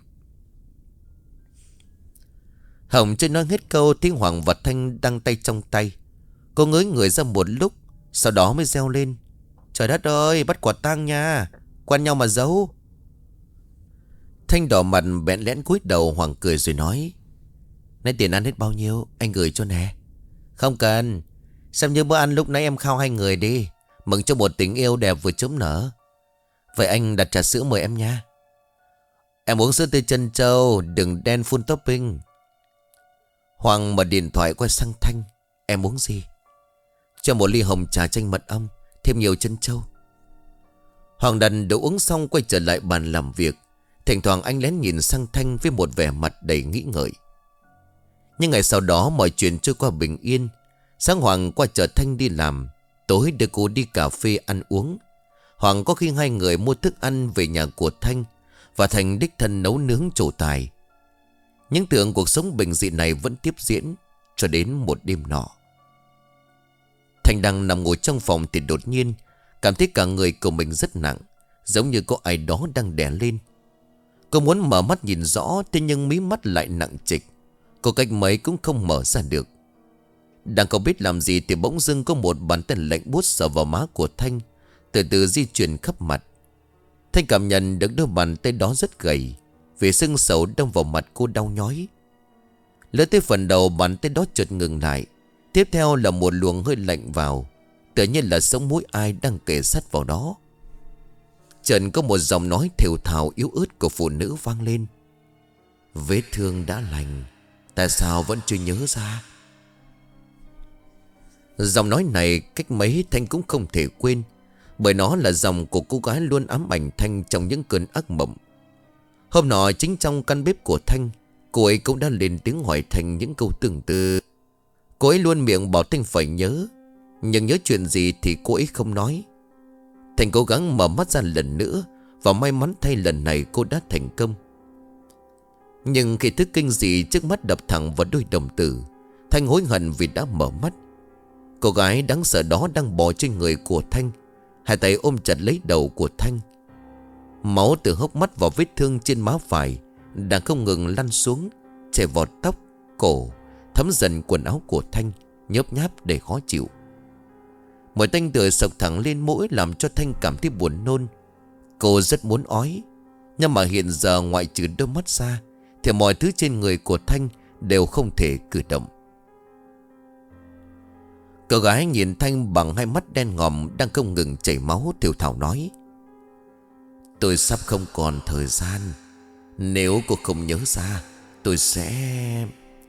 Hồng chưa nói hết câu thì Hoàng và Thanh đang tay trong tay. Cô ngới người ra một lúc, sau đó mới reo lên: Trời đất ơi, bắt quả tang nha, quen nhau mà giấu. Thanh đỏ mặt bẽn lẽn cúi đầu. Hoàng cười rồi nói: Nãy tiền ăn hết bao nhiêu, anh gửi cho nè. Không cần, xem như bữa ăn lúc nãy em khao hai người đi, mừng cho một tình yêu đẹp vừa chớm nở. Vậy anh đặt trà sữa mời em nha. Em uống sữa tươi trân châu, đừng đen full topping. Hoàng mở điện thoại quay sang Thanh: Em uống gì? Cho một ly hồng trà chanh mật ong, thêm nhiều trân châu. Hoàng đặt đồ uống xong quay trở lại bàn làm việc. Thỉnh thoảng anh lén nhìn sang Thanh với một vẻ mặt đầy nghĩ ngợi. Nhưng ngày sau đó mọi chuyện trôi qua bình yên. Sáng Hoàng qua chợ Thanh đi làm, tối đưa cô đi cà phê ăn uống. Hoàng có khi hai người mua thức ăn về nhà của Thanh, và Thanh đích thân nấu nướng trổ tài. Những tưởng cuộc sống bình dị này vẫn tiếp diễn cho đến một đêm nọ. Thanh đang nằm ngồi trong phòng thì đột nhiên cảm thấy cả người của mình rất nặng, giống như có ai đó đang đè lên. Cô muốn mở mắt nhìn rõ, thế nhưng mí mắt lại nặng trịch. Cô cách mấy cũng không mở ra được. Đang không biết làm gì thì bỗng dưng có một bàn tay lạnh buốt sờ vào má của Thanh, từ từ di chuyển khắp mặt. Thanh cảm nhận được đôi bàn tay đó rất gầy, vì sưng sầu đâm vào mặt cô đau nhói. Lướt tới phần đầu, bàn tay đó chợt ngừng lại. Tiếp theo là một luồng hơi lạnh vào, tựa như là sống mũi ai đang kề sát vào đó. Chợt có một giọng nói thều thào yếu ớt của phụ nữ vang lên: Vết thương đã lành, tại sao vẫn chưa nhớ ra? Giọng nói này cách mấy Thanh cũng không thể quên, bởi nó là giọng của cô gái luôn ám ảnh Thanh trong những cơn ác mộng. Hôm nọ chính trong căn bếp của Thanh, cô ấy cũng đã lên tiếng hỏi Thanh những câu tương tự. Cô ấy luôn miệng bảo Thanh phải nhớ, nhưng nhớ chuyện gì thì cô ấy không nói. Thanh cố gắng mở mắt ra lần nữa, và may mắn thay lần này cô đã thành công. Nhưng khi thứ kinh dị trước mắt đập thẳng vào đôi đồng tử, Thanh hối hận vì đã mở mắt. Cô gái đáng sợ đó đang bò trên người của Thanh, hai tay ôm chặt lấy đầu của Thanh. Máu từ hốc mắt vào vết thương trên má phải đang không ngừng lăn xuống, chảy vào tóc, cổ, thấm dần quần áo của Thanh, nhớp nháp để khó chịu. Mùi tanh tưởi sộc thẳng lên mũi làm cho Thanh cảm thấy buồn nôn. Cô rất muốn ói, nhưng mà hiện giờ ngoại trừ đôi mắt ra thì mọi thứ trên người của Thanh đều không thể cử động. Cậu gái nhìn Thanh bằng hai mắt đen ngòm đang không ngừng chảy máu, thều thào nói: Tôi sắp không còn thời gian. Nếu cô không nhớ ra, tôi sẽ...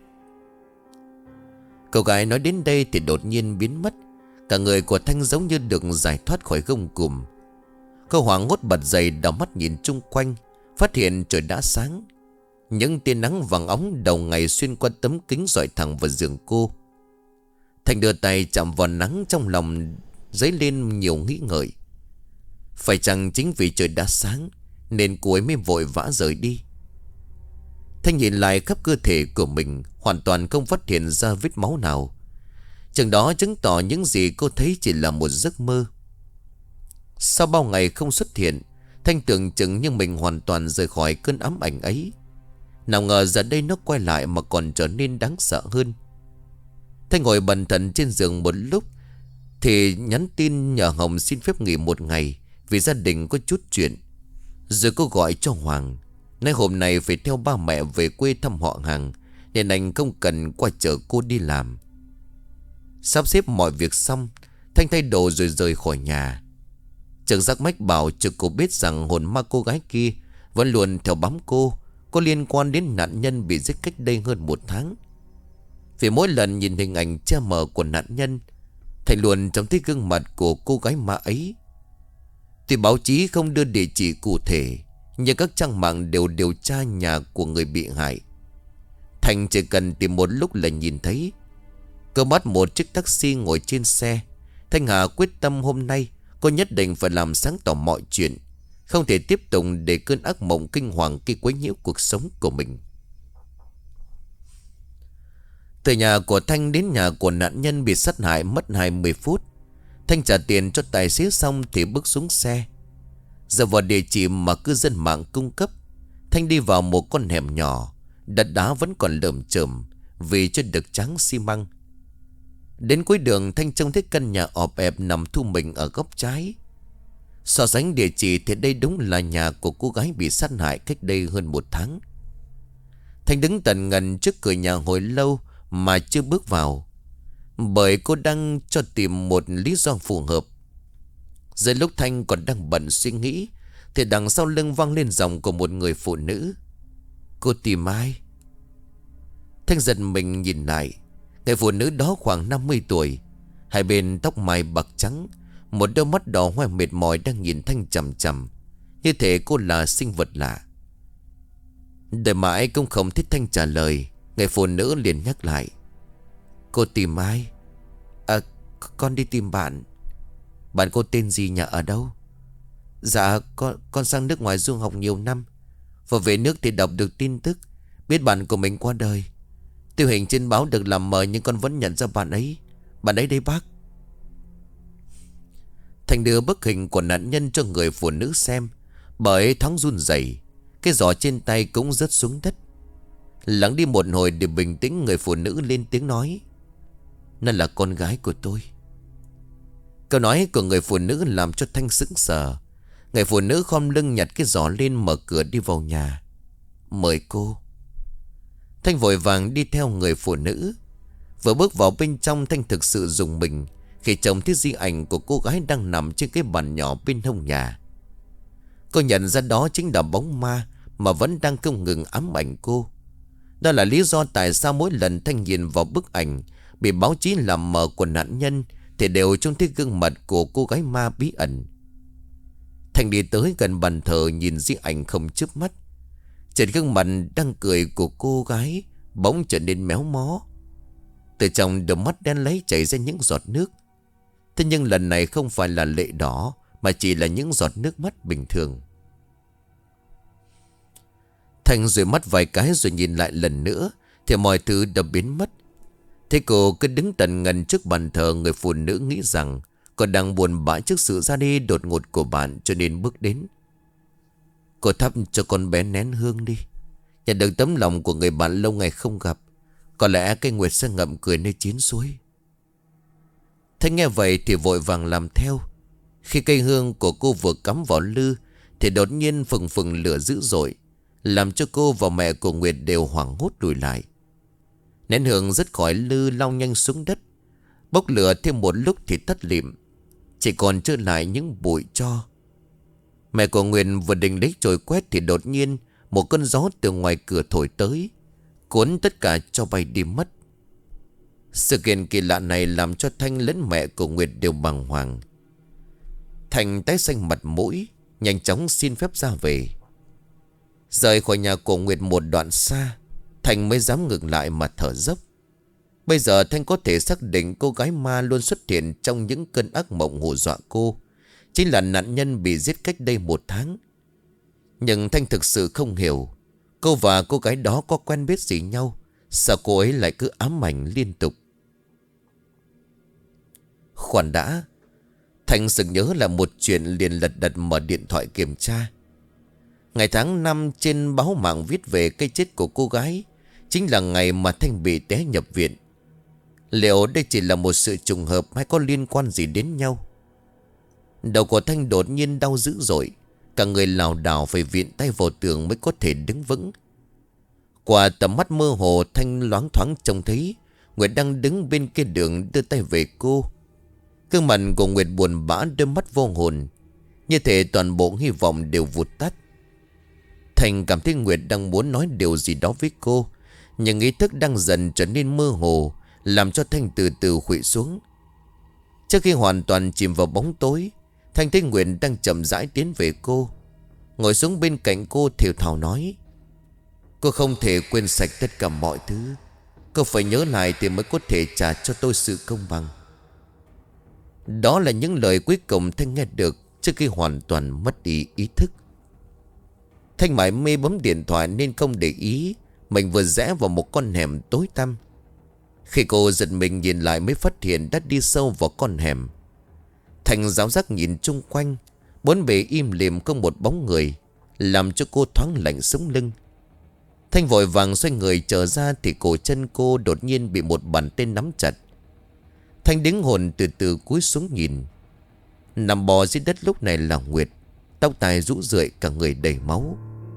Cậu gái nói đến đây thì đột nhiên biến mất. Cả người của Thanh giống như được giải thoát khỏi gông cùm. Cô hoảng hốt bật dậy, đảo mắt nhìn chung quanh, phát hiện trời đã sáng. Những tia nắng vàng óng đầu ngày xuyên qua tấm kính rọi thẳng vào giường cô. Thanh đưa tay chạm vào nắng, trong lòng dấy lên nhiều nghĩ ngợi. Phải chăng chính vì trời đã sáng nên cô ấy mới vội vã rời đi? Thanh nhìn lại khắp cơ thể của mình, hoàn toàn không phát hiện ra vết máu nào. Chừng đó chứng tỏ những gì cô thấy chỉ là một giấc mơ. Sau bao ngày không xuất hiện, Thanh tưởng chừng như mình hoàn toàn rời khỏi cơn ám ảnh ấy. Nào ngờ giờ đây nó quay lại mà còn trở nên đáng sợ hơn. Thanh ngồi bần thần trên giường một lúc thì nhắn tin nhờ Hồng xin phép nghỉ một ngày vì gia đình có chút chuyện. Rồi cô gọi cho Hoàng, nói hôm nay phải theo ba mẹ về quê thăm họ hàng, nên anh không cần qua chở cô đi làm. Sắp xếp mọi việc xong, Thanh thay đồ rồi rời khỏi nhà. Trực giác mách bảo cho cô biết rằng hồn ma cô gái kia vẫn luôn theo bám cô, có liên quan đến nạn nhân bị giết cách đây hơn một tháng. Vì mỗi lần nhìn hình ảnh che mờ của nạn nhân, Thanh luôn trông thấy gương mặt của cô gái ma ấy. Tuy báo chí không đưa địa chỉ cụ thể, nhưng các trang mạng đều điều tra nhà của người bị hại. Thanh chỉ cần tìm một lúc là nhìn thấy. Cô bắt một chiếc taxi ngồi trên xe. Thanh Hà quyết tâm hôm nay cô nhất định phải làm sáng tỏ mọi chuyện, không thể tiếp tục để cơn ác mộng kinh hoàng kia quấy nhiễu cuộc sống của mình. Từ nhà của Thanh đến nhà của nạn nhân bị sát hại mất hai mươi phút. Thanh trả tiền cho tài xế xong thì bước xuống xe. Giờ vào địa chỉ mà cư dân mạng cung cấp, Thanh đi vào một con hẻm nhỏ. Đất đá vẫn còn lởm chởm vì chưa được tráng xi măng. Đến cuối đường, Thanh trông thấy căn nhà ọp ẹp nằm thu mình ở góc trái. So sánh địa chỉ thì đây đúng là nhà của cô gái bị sát hại cách đây hơn một tháng. Thanh đứng tần ngần trước cửa nhà hồi lâu mà chưa bước vào, bởi cô đang cho tìm một lý do phù hợp. Giữa lúc Thanh còn đang bận suy nghĩ thì đằng sau lưng vang lên giọng của một người phụ nữ: Cô tìm ai? Thanh giật mình nhìn lại. Người phụ nữ đó khoảng năm mươi tuổi, hai bên tóc mai bạc trắng, một đôi mắt đỏ hoe mệt mỏi đang nhìn Thanh chằm chằm, như thể cô là sinh vật lạ. Đợi mãi cũng không thích Thanh trả lời. Người phụ nữ liền nhắc lại: Cô tìm ai? À, con đi tìm bạn. Bạn cô tên gì, nhà ở đâu? Dạ con, con sang nước ngoài du học nhiều năm, và về nước thì đọc được tin tức, biết bạn của mình qua đời. Tiêu hình trên báo được làm mờ, nhưng con vẫn nhận ra bạn ấy. Bạn ấy đây bác. Thành đưa bức hình của nạn nhân cho người phụ nữ xem. Bà ấy thoáng run rẩy, cái giỏ trên tay cũng rớt xuống đất. Lắng đi một hồi để bình tĩnh, người phụ nữ lên tiếng nói: Nó là con gái của tôi. Câu nói của người phụ nữ làm cho Thanh sững sờ. Người phụ nữ khom lưng nhặt cái giỏ lên, mở cửa đi vào nhà. Mời cô. Thanh vội vàng đi theo người phụ nữ. Vừa bước vào bên trong, Thanh thực sự rùng mình khi trông thấy di ảnh của cô gái đang nằm trên cái bàn nhỏ bên hông nhà. Cô nhận ra đó chính là bóng ma mà vẫn đang không ngừng ám ảnh cô. Đó là lý do tại sao mỗi lần Thanh nhìn vào bức ảnh bị báo chí làm mờ của nạn nhân thì đều trông thấy gương mặt của cô gái ma bí ẩn. Thanh đi tới gần bàn thờ, nhìn di ảnh không chớp mắt. Trên gương mặt đang cười của cô gái bỗng trở nên méo mó. Từ trong đôi mắt đen lấy chảy ra những giọt nước. Thế nhưng lần này không phải là lệ đỏ, mà chỉ là những giọt nước mắt bình thường. Thanh rủi mắt vài cái rồi nhìn lại lần nữa thì mọi thứ đã biến mất. Thế cô cứ đứng tần ngần trước bàn thờ, người phụ nữ nghĩ rằng cô đang buồn bã trước sự ra đi đột ngột của bạn, cho nên bước đến. Cô thắp cho con bé nén hương đi. Nhận được tấm lòng của người bạn lâu ngày không gặp, có lẽ cây nguyệt sẽ ngậm cười nơi chín suối. Thanh nghe vậy thì vội vàng làm theo. Khi cây hương của cô vừa cắm vào lư thì đột nhiên phừng phừng lửa dữ dội, làm cho cô và mẹ của Nguyệt đều hoảng hốt lùi lại. Nén hương rớt khỏi lư lao nhanh xuống đất. Bốc lửa thêm một lúc thì tắt lịm, chỉ còn trơ lại những bụi tro. Mẹ của Nguyệt vừa định lấy chổi quét thì đột nhiên một cơn gió từ ngoài cửa thổi tới, cuốn tất cả cho bay đi mất. Sự kiện kỳ lạ này làm cho Thanh lẫn mẹ của Nguyệt đều bàng hoàng. Thành tái xanh mặt mũi, nhanh chóng xin phép ra về. Rời khỏi nhà của Nguyệt một đoạn xa, Thành mới dám ngừng lại mà thở dốc. Bây giờ Thanh có thể xác định cô gái ma luôn xuất hiện trong những cơn ác mộng hù dọa cô chính là nạn nhân bị giết cách đây một tháng. Nhưng Thanh thực sự không hiểu cô và cô gái đó có quen biết gì nhau, sao cô ấy lại cứ ám ảnh liên tục. Khoan đã, Thanh sực nhớ là một chuyện, liền lật đật mở điện thoại kiểm tra. Ngày tháng năm trên báo mạng viết về cái chết của cô gái chính là ngày mà Thanh bị té nhập viện. Liệu đây chỉ là một sự trùng hợp hay có liên quan gì đến nhau? Đầu của Thanh đột nhiên đau dữ dội, cả người lảo đảo phải viện tay vào tường mới có thể đứng vững. Qua tầm mắt mơ hồ, Thanh loáng thoáng trông thấy Nguyệt đang đứng bên kia đường đưa tay về cô. Gương mặt của Nguyệt buồn bã, đôi mắt vô hồn, như thể toàn bộ hy vọng đều vụt tắt. Thanh cảm thấy Nguyệt đang muốn nói điều gì đó với cô, nhưng ý thức đang dần trở nên mơ hồ, làm cho Thanh từ từ khuỵu xuống. Trước khi hoàn toàn chìm vào bóng tối, Thanh thấy Nguyệt đang chậm rãi tiến về cô. Ngồi xuống bên cạnh cô thều thào nói: "Cô không thể quên sạch tất cả mọi thứ. Cô phải nhớ lại thì mới có thể trả cho tôi sự công bằng." Đó là những lời cuối cùng Thanh nghe được trước khi hoàn toàn mất đi ý thức. Thanh mải mê bấm điện thoại nên không để ý mình vừa rẽ vào một con hẻm tối tăm. Khi cô giật mình nhìn lại mới phát hiện đã đi sâu vào con hẻm. Thanh giáo giác nhìn chung quanh, bốn bề im lìm không một bóng người, làm cho cô thoáng lạnh sống lưng. Thanh vội vàng xoay người trở ra thì cổ chân cô đột nhiên bị một bàn tay nắm chặt. Thanh đứng hồn từ từ cúi xuống nhìn. Nằm bò dưới đất lúc này là Nguyệt, tóc tai rũ rượi, cả người đầy máu.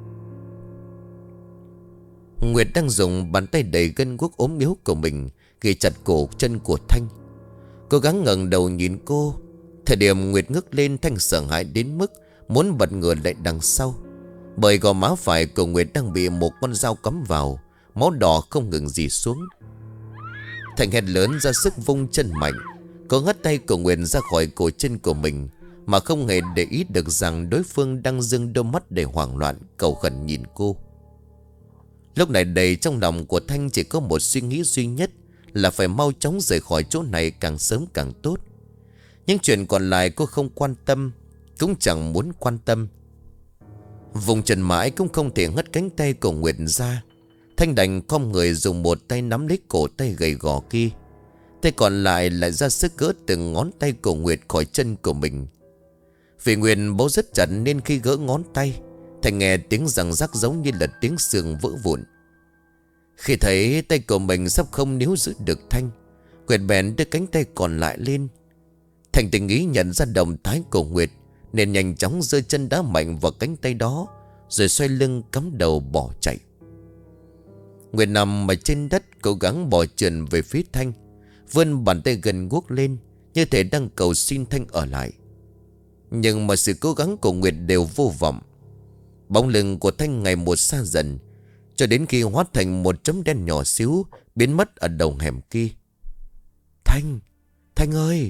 Nguyệt đang dùng bàn tay đầy gân guốc ốm yếu của mình ghi chặt cổ chân của Thanh. Cố gắng ngẩng đầu nhìn cô. Thời điểm Nguyệt ngước lên, Thanh sợ hãi đến mức muốn bật ngửa lại đằng sau, bởi gò má phải của Nguyệt đang bị một con dao cắm vào, máu đỏ không ngừng rỉ xuống. Thanh hét lớn ra sức vung chân mạnh. Cô ngắt tay của Nguyệt ra khỏi cổ chân của mình, mà không hề để ý được rằng đối phương đang dưng đôi mắt để hoảng loạn cầu khẩn nhìn cô. Lúc này đầy trong lòng của Thanh chỉ có một suy nghĩ duy nhất, là phải mau chóng rời khỏi chỗ này càng sớm càng tốt. Những chuyện còn lại cô không quan tâm, cũng chẳng muốn quan tâm. Vùng chân mãi cũng không thể ngắt cánh tay của Nguyệt ra. Thanh đành khom người dùng một tay nắm lấy cổ tay gầy gò kia, tay còn lại lại ra sức gỡ từng ngón tay của Nguyệt khỏi chân của mình. Vì Nguyệt bấu rất chặt nên khi gỡ ngón tay, Thanh nghe tiếng răng rắc giống như là tiếng xương vỡ vụn. Khi thấy tay của mình sắp không níu giữ được Thanh, Nguyệt bèn đưa cánh tay còn lại lên. Thanh tình ý nhận ra động thái của Nguyệt nên nhanh chóng giơ chân đá mạnh vào cánh tay đó, rồi xoay lưng cắm đầu bỏ chạy. Nguyệt nằm ở trên đất cố gắng bò trườn về phía Thanh, vươn bàn tay gần guốc lên như thể đang cầu xin Thanh ở lại. Nhưng mà sự cố gắng của Nguyệt đều vô vọng. Bóng lưng của Thanh ngày một xa dần, cho đến khi hóa thành một chấm đen nhỏ xíu biến mất ở đầu hẻm kia. "Thanh, Thanh ơi!"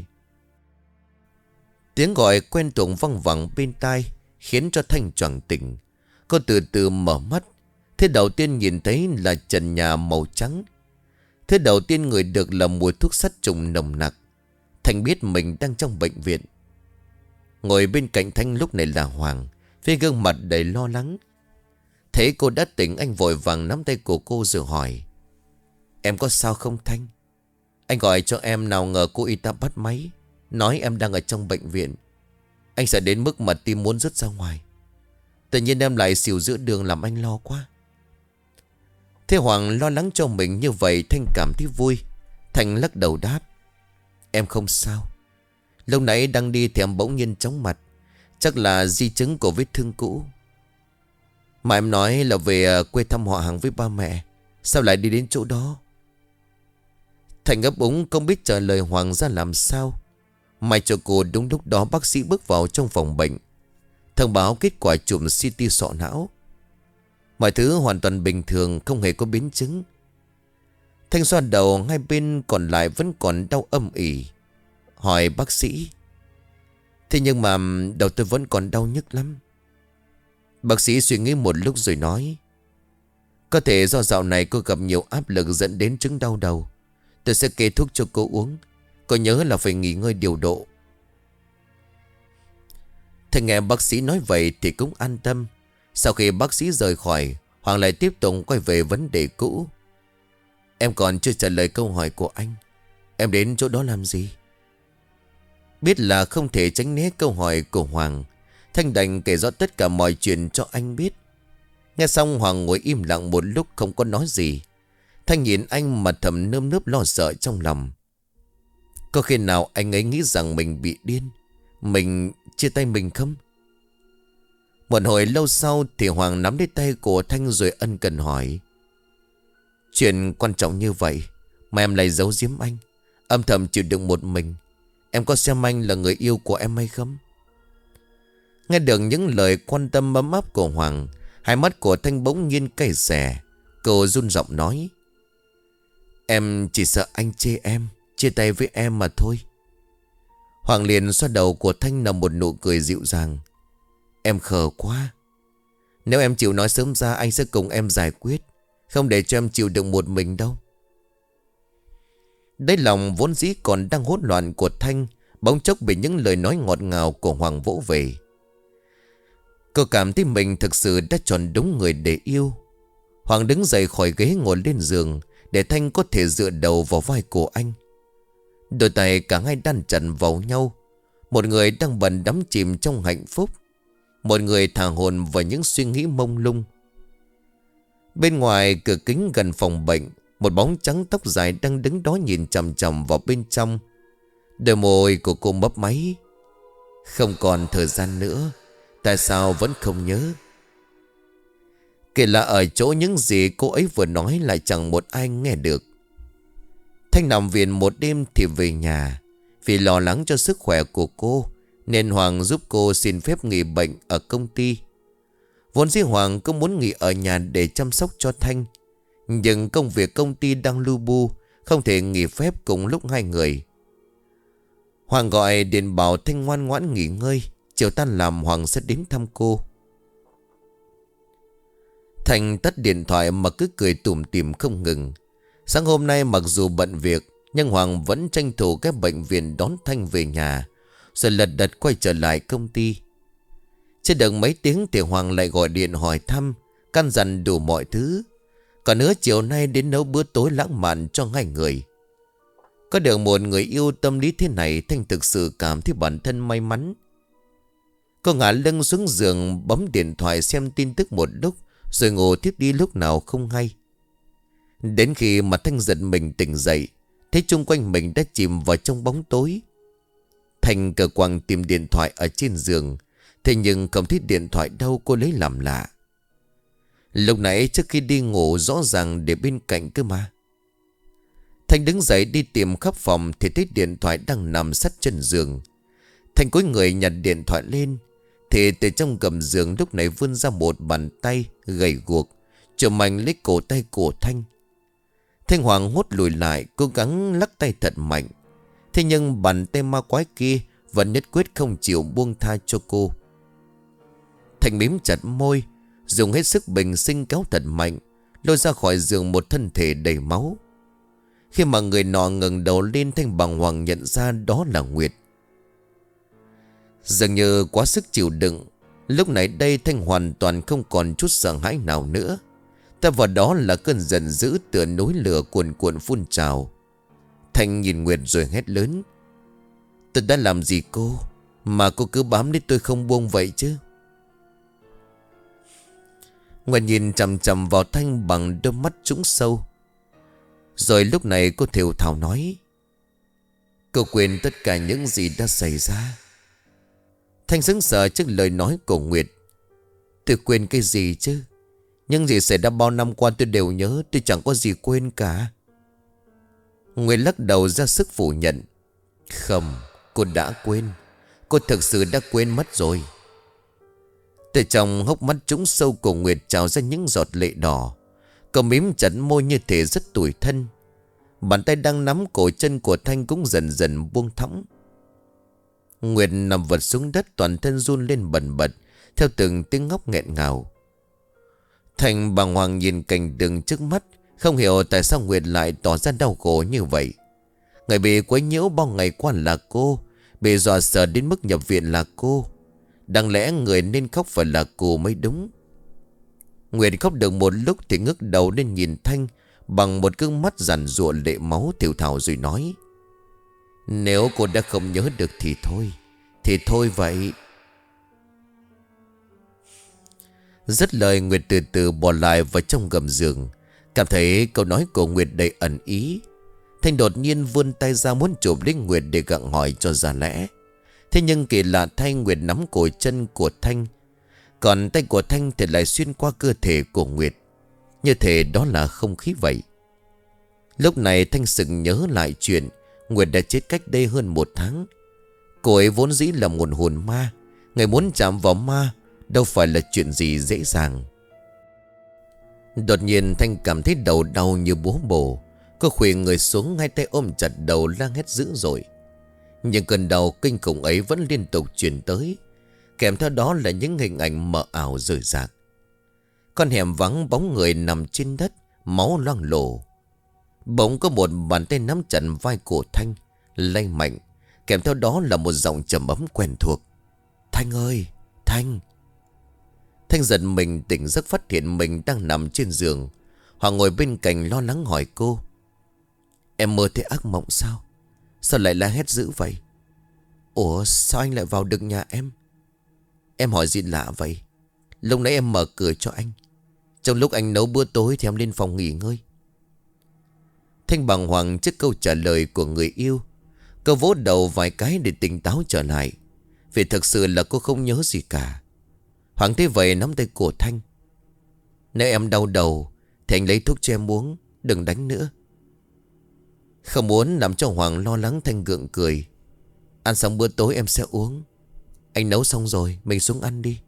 Tiếng gọi quen thuộc văng vẳng bên tai khiến cho Thanh choàng tỉnh. Cô từ từ mở mắt. Thứ đầu tiên nhìn thấy là trần nhà màu trắng. Thứ đầu tiên ngửi được là mùi thuốc sát trùng nồng nặc. Thanh biết mình đang trong bệnh viện. Ngồi bên cạnh Thanh lúc này là Hoàng, với gương mặt đầy lo lắng. Thấy cô đã tỉnh, anh vội vàng nắm tay của cô rồi hỏi: "Em có sao không Thanh?" "Anh gọi cho em, nào ngờ cô y tá bắt máy, nói em đang ở trong bệnh viện. Anh sợ đến mức mà tim muốn rớt ra ngoài. Tự nhiên em lại xỉu giữa đường làm anh lo quá." Thế Hoàng lo lắng cho mình như vậy, Thanh cảm thấy vui. Thanh lắc đầu đáp: "Em không sao. Lâu nãy đang đi thì em bỗng nhiên chóng mặt, chắc là di chứng của vết thương cũ. Mà em nói là về quê thăm họ hàng với ba mẹ, sao lại đi đến chỗ đó?" Thành ấp úng không biết trả lời Hoàng ra làm sao. May cho cô đúng lúc đó bác sĩ bước vào trong phòng bệnh, thông báo kết quả chụp xê tê sọ não. Mọi thứ hoàn toàn bình thường, không hề có biến chứng. Thanh xoa đầu, hai bên còn lại vẫn còn đau âm ỉ. Hỏi bác sĩ: thế nhưng mà đầu tôi vẫn còn đau nhức lắm. Bác sĩ suy nghĩ một lúc rồi nói: có thể do dạo này cô gặp nhiều áp lực dẫn đến chứng đau đầu. Tôi sẽ kê thuốc cho cô uống. Cô nhớ là phải nghỉ ngơi điều độ. Thành nghe bác sĩ nói vậy thì cũng an tâm. Sau khi bác sĩ rời khỏi, Hoàng lại tiếp tục quay về vấn đề cũ. Em còn chưa trả lời câu hỏi của anh. Em đến chỗ đó làm gì? Biết là không thể tránh né câu hỏi của Hoàng, Thanh đành kể rõ tất cả mọi chuyện cho anh biết. Nghe xong Hoàng ngồi im lặng một lúc không có nói gì. Thanh nhìn anh mà thầm nơm nớp lo sợ trong lòng. Có khi nào anh ấy nghĩ rằng mình bị điên, mình chia tay mình không? Một hồi lâu sau thì Hoàng nắm lấy tay của Thanh rồi ân cần hỏi: chuyện quan trọng như vậy mà em lại giấu giếm anh, âm thầm chịu đựng một mình. Em có xem anh là người yêu của em hay không? Nghe được những lời quan tâm ấm áp của Hoàng, hai mắt của Thanh bỗng nhiên cay xè. Cô run giọng nói: em chỉ sợ anh chê em, chia tay với em mà thôi. Hoàng liền xoa đầu của Thanh nở một nụ cười dịu dàng: em khờ quá. Nếu em chịu nói sớm ra, anh sẽ cùng em giải quyết, không để cho em chịu đựng một mình đâu. Đấy lòng vốn dĩ còn đang hỗn loạn của Thanh bỗng chốc bị những lời nói ngọt ngào của Hoàng vỗ về. Cô cảm thấy mình thực sự đã chọn đúng người để yêu. Hoàng đứng dậy khỏi ghế ngồi lên giường để Thanh có thể dựa đầu vào vai của anh. Đôi tay cả hai đan chặt vào nhau. Một người đang bận đắm chìm trong hạnh phúc, một người thả hồn vào những suy nghĩ mông lung. Bên ngoài cửa kính gần phòng bệnh, một bóng trắng tóc dài đang đứng đó nhìn chằm chằm vào bên trong. Đôi môi của cô mấp máy. Không còn thời gian nữa, tại sao vẫn không nhớ? Kể là ở chỗ những gì cô ấy vừa nói lại chẳng một ai nghe được. Thanh nằm viện một đêm thì về nhà. Vì lo lắng cho sức khỏe của cô nên Hoàng giúp cô xin phép nghỉ bệnh ở công ty. Vốn dĩ Hoàng cũng muốn nghỉ ở nhà để chăm sóc cho Thanh, nhưng công việc công ty đang lu bu, không thể nghỉ phép cùng lúc hai người. Hoàng gọi điện bảo Thanh ngoan ngoãn nghỉ ngơi, chiều tan làm Hoàng sẽ đến thăm cô. Thanh tắt điện thoại mà cứ cười tủm tỉm không ngừng. Sáng hôm nay mặc dù bận việc, nhưng Hoàng vẫn tranh thủ cái bệnh viện đón Thanh về nhà, rồi lật đật quay trở lại công ty. Chưa được mấy tiếng thì Hoàng lại gọi điện hỏi thăm, căn dặn đủ mọi thứ. Còn nữa chiều nay đến nấu bữa tối lãng mạn cho hai người. Có được một người yêu tâm lý thế này, Thanh thực sự cảm thấy bản thân may mắn. Cô ngả lưng xuống giường bấm điện thoại xem tin tức một lúc, rồi ngủ tiếp đi lúc nào không hay. Đến khi mà Thanh giật mình tỉnh dậy, thấy chung quanh mình đã chìm vào trong bóng tối. Thanh cờ quàng tìm điện thoại ở trên giường, thế nhưng không thấy điện thoại đâu. Cô lấy làm lạ. Lúc nãy trước khi đi ngủ rõ ràng để bên cạnh cơ mà. Thanh đứng dậy đi tìm khắp phòng thì thấy điện thoại đang nằm sát chân giường. Thanh cúi người nhặt điện thoại lên thì từ trong gầm giường lúc này vươn ra một bàn tay gầy guộc, chụp mạnh lấy cổ tay của Thanh. Thanh Hoàng hốt lùi lại, cố gắng lắc tay thật mạnh. Thế nhưng bàn tay ma quái kia vẫn nhất quyết không chịu buông tha cho cô. Thanh mím chặt môi, dùng hết sức bình sinh kéo thật mạnh, lôi ra khỏi giường một thân thể đầy máu. Khi mà người nọ ngẩng đầu lên, Thanh bàng hoàng nhận ra đó là Nguyệt. Dường như quá sức chịu đựng, lúc này đây Thanh hoàn toàn không còn chút sợ hãi nào nữa. Ta vào đó là cơn giận dữ tựa núi lửa cuồn cuộn phun trào. Thanh nhìn Nguyệt rồi hét lớn: tôi đã làm gì cô mà cô cứ bám lấy tôi không buông vậy chứ? Nguyệt nhìn chằm chằm vào Thanh bằng đôi mắt trũng sâu. Rồi lúc này cô thều thào nói: cô quên tất cả những gì đã xảy ra. Thanh sững sờ trước lời nói của Nguyệt. Tôi quên cái gì chứ? Những gì xảy ra bao năm qua tôi đều nhớ, tôi chẳng có gì quên cả. Nguyệt lắc đầu ra sức phủ nhận. Không, cô đã quên. Cô thực sự đã quên mất rồi. Từ trong hốc mắt trũng sâu của Nguyệt trào ra những giọt lệ đỏ. Cậu mím chặt môi như thể rất tủi thân. Bàn tay đang nắm cổ chân của Thanh cũng dần dần buông thõng. Nguyệt nằm vật xuống đất, toàn thân run lên bần bật theo từng tiếng ngóc nghẹn ngào. Thanh bàng hoàng nhìn cảnh tượng trước mắt, không hiểu tại sao Nguyệt lại tỏ ra đau khổ như vậy. Người bị quấy nhiễu bao ngày qua là cô, bị dọa sợ đến mức nhập viện là cô. Đáng lẽ người nên khóc phải là cô mới đúng. Nguyệt khóc được một lúc thì ngước đầu lên nhìn Thanh bằng một gương mắt giàn giụa lệ máu thều thào rồi nói. Nếu cô đã không nhớ được thì thôi. Thì thôi vậy. Dứt lời, Nguyệt từ từ bỏ lại vào trong gầm giường. Cảm thấy câu nói của Nguyệt đầy ẩn ý. Thanh đột nhiên vươn tay ra muốn chụp lấy Nguyệt để gặng hỏi cho ra lẽ. Thế nhưng kỳ lạ thay, Nguyệt nắm cổ chân của Thanh, còn tay của Thanh thì lại xuyên qua cơ thể của Nguyệt, như thể đó là không khí vậy. Lúc này Thanh sực nhớ lại chuyện Nguyệt đã chết cách đây hơn một tháng. Cô ấy vốn dĩ là một hồn ma. Người muốn chạm vào ma đâu phải là chuyện gì dễ dàng. Đột nhiên Thanh cảm thấy đầu đau như búa bổ. Cô khuỵu người xuống, hai tay ôm chặt đầu la hét dữ dội. Nhưng cơn đau kinh khủng ấy vẫn liên tục truyền tới, kèm theo đó là những hình ảnh mờ ảo rời rạc. Con hẻm vắng, bóng người nằm trên đất, máu loang lổ. Bỗng có một bàn tay nắm chặt vai cổ Thanh, lay mạnh, kèm theo đó là một giọng trầm ấm quen thuộc. Thanh ơi, Thanh. Thanh giật mình tỉnh giấc, phát hiện mình đang nằm trên giường. Hoàng ngồi bên cạnh lo lắng hỏi cô. Em mơ thấy ác mộng sao? Sao lại la hét dữ vậy? Ủa sao anh lại vào được nhà em? Em hỏi gì lạ vậy? Lúc nãy em mở cửa cho anh. Trong lúc anh nấu bữa tối thì em lên phòng nghỉ ngơi. Thanh bàng hoàng trước câu trả lời của người yêu. Cô vỗ đầu vài cái để tỉnh táo trở lại, vì thực sự là cô không nhớ gì cả. Hoàng thế vậy nắm tay cổ Thanh. Nếu em đau đầu thì anh lấy thuốc cho em uống, đừng đánh nữa. Không muốn làm cho Hoàng lo lắng, Thanh gượng cười. Ăn xong bữa tối em sẽ uống. Anh nấu xong rồi, mình xuống ăn đi.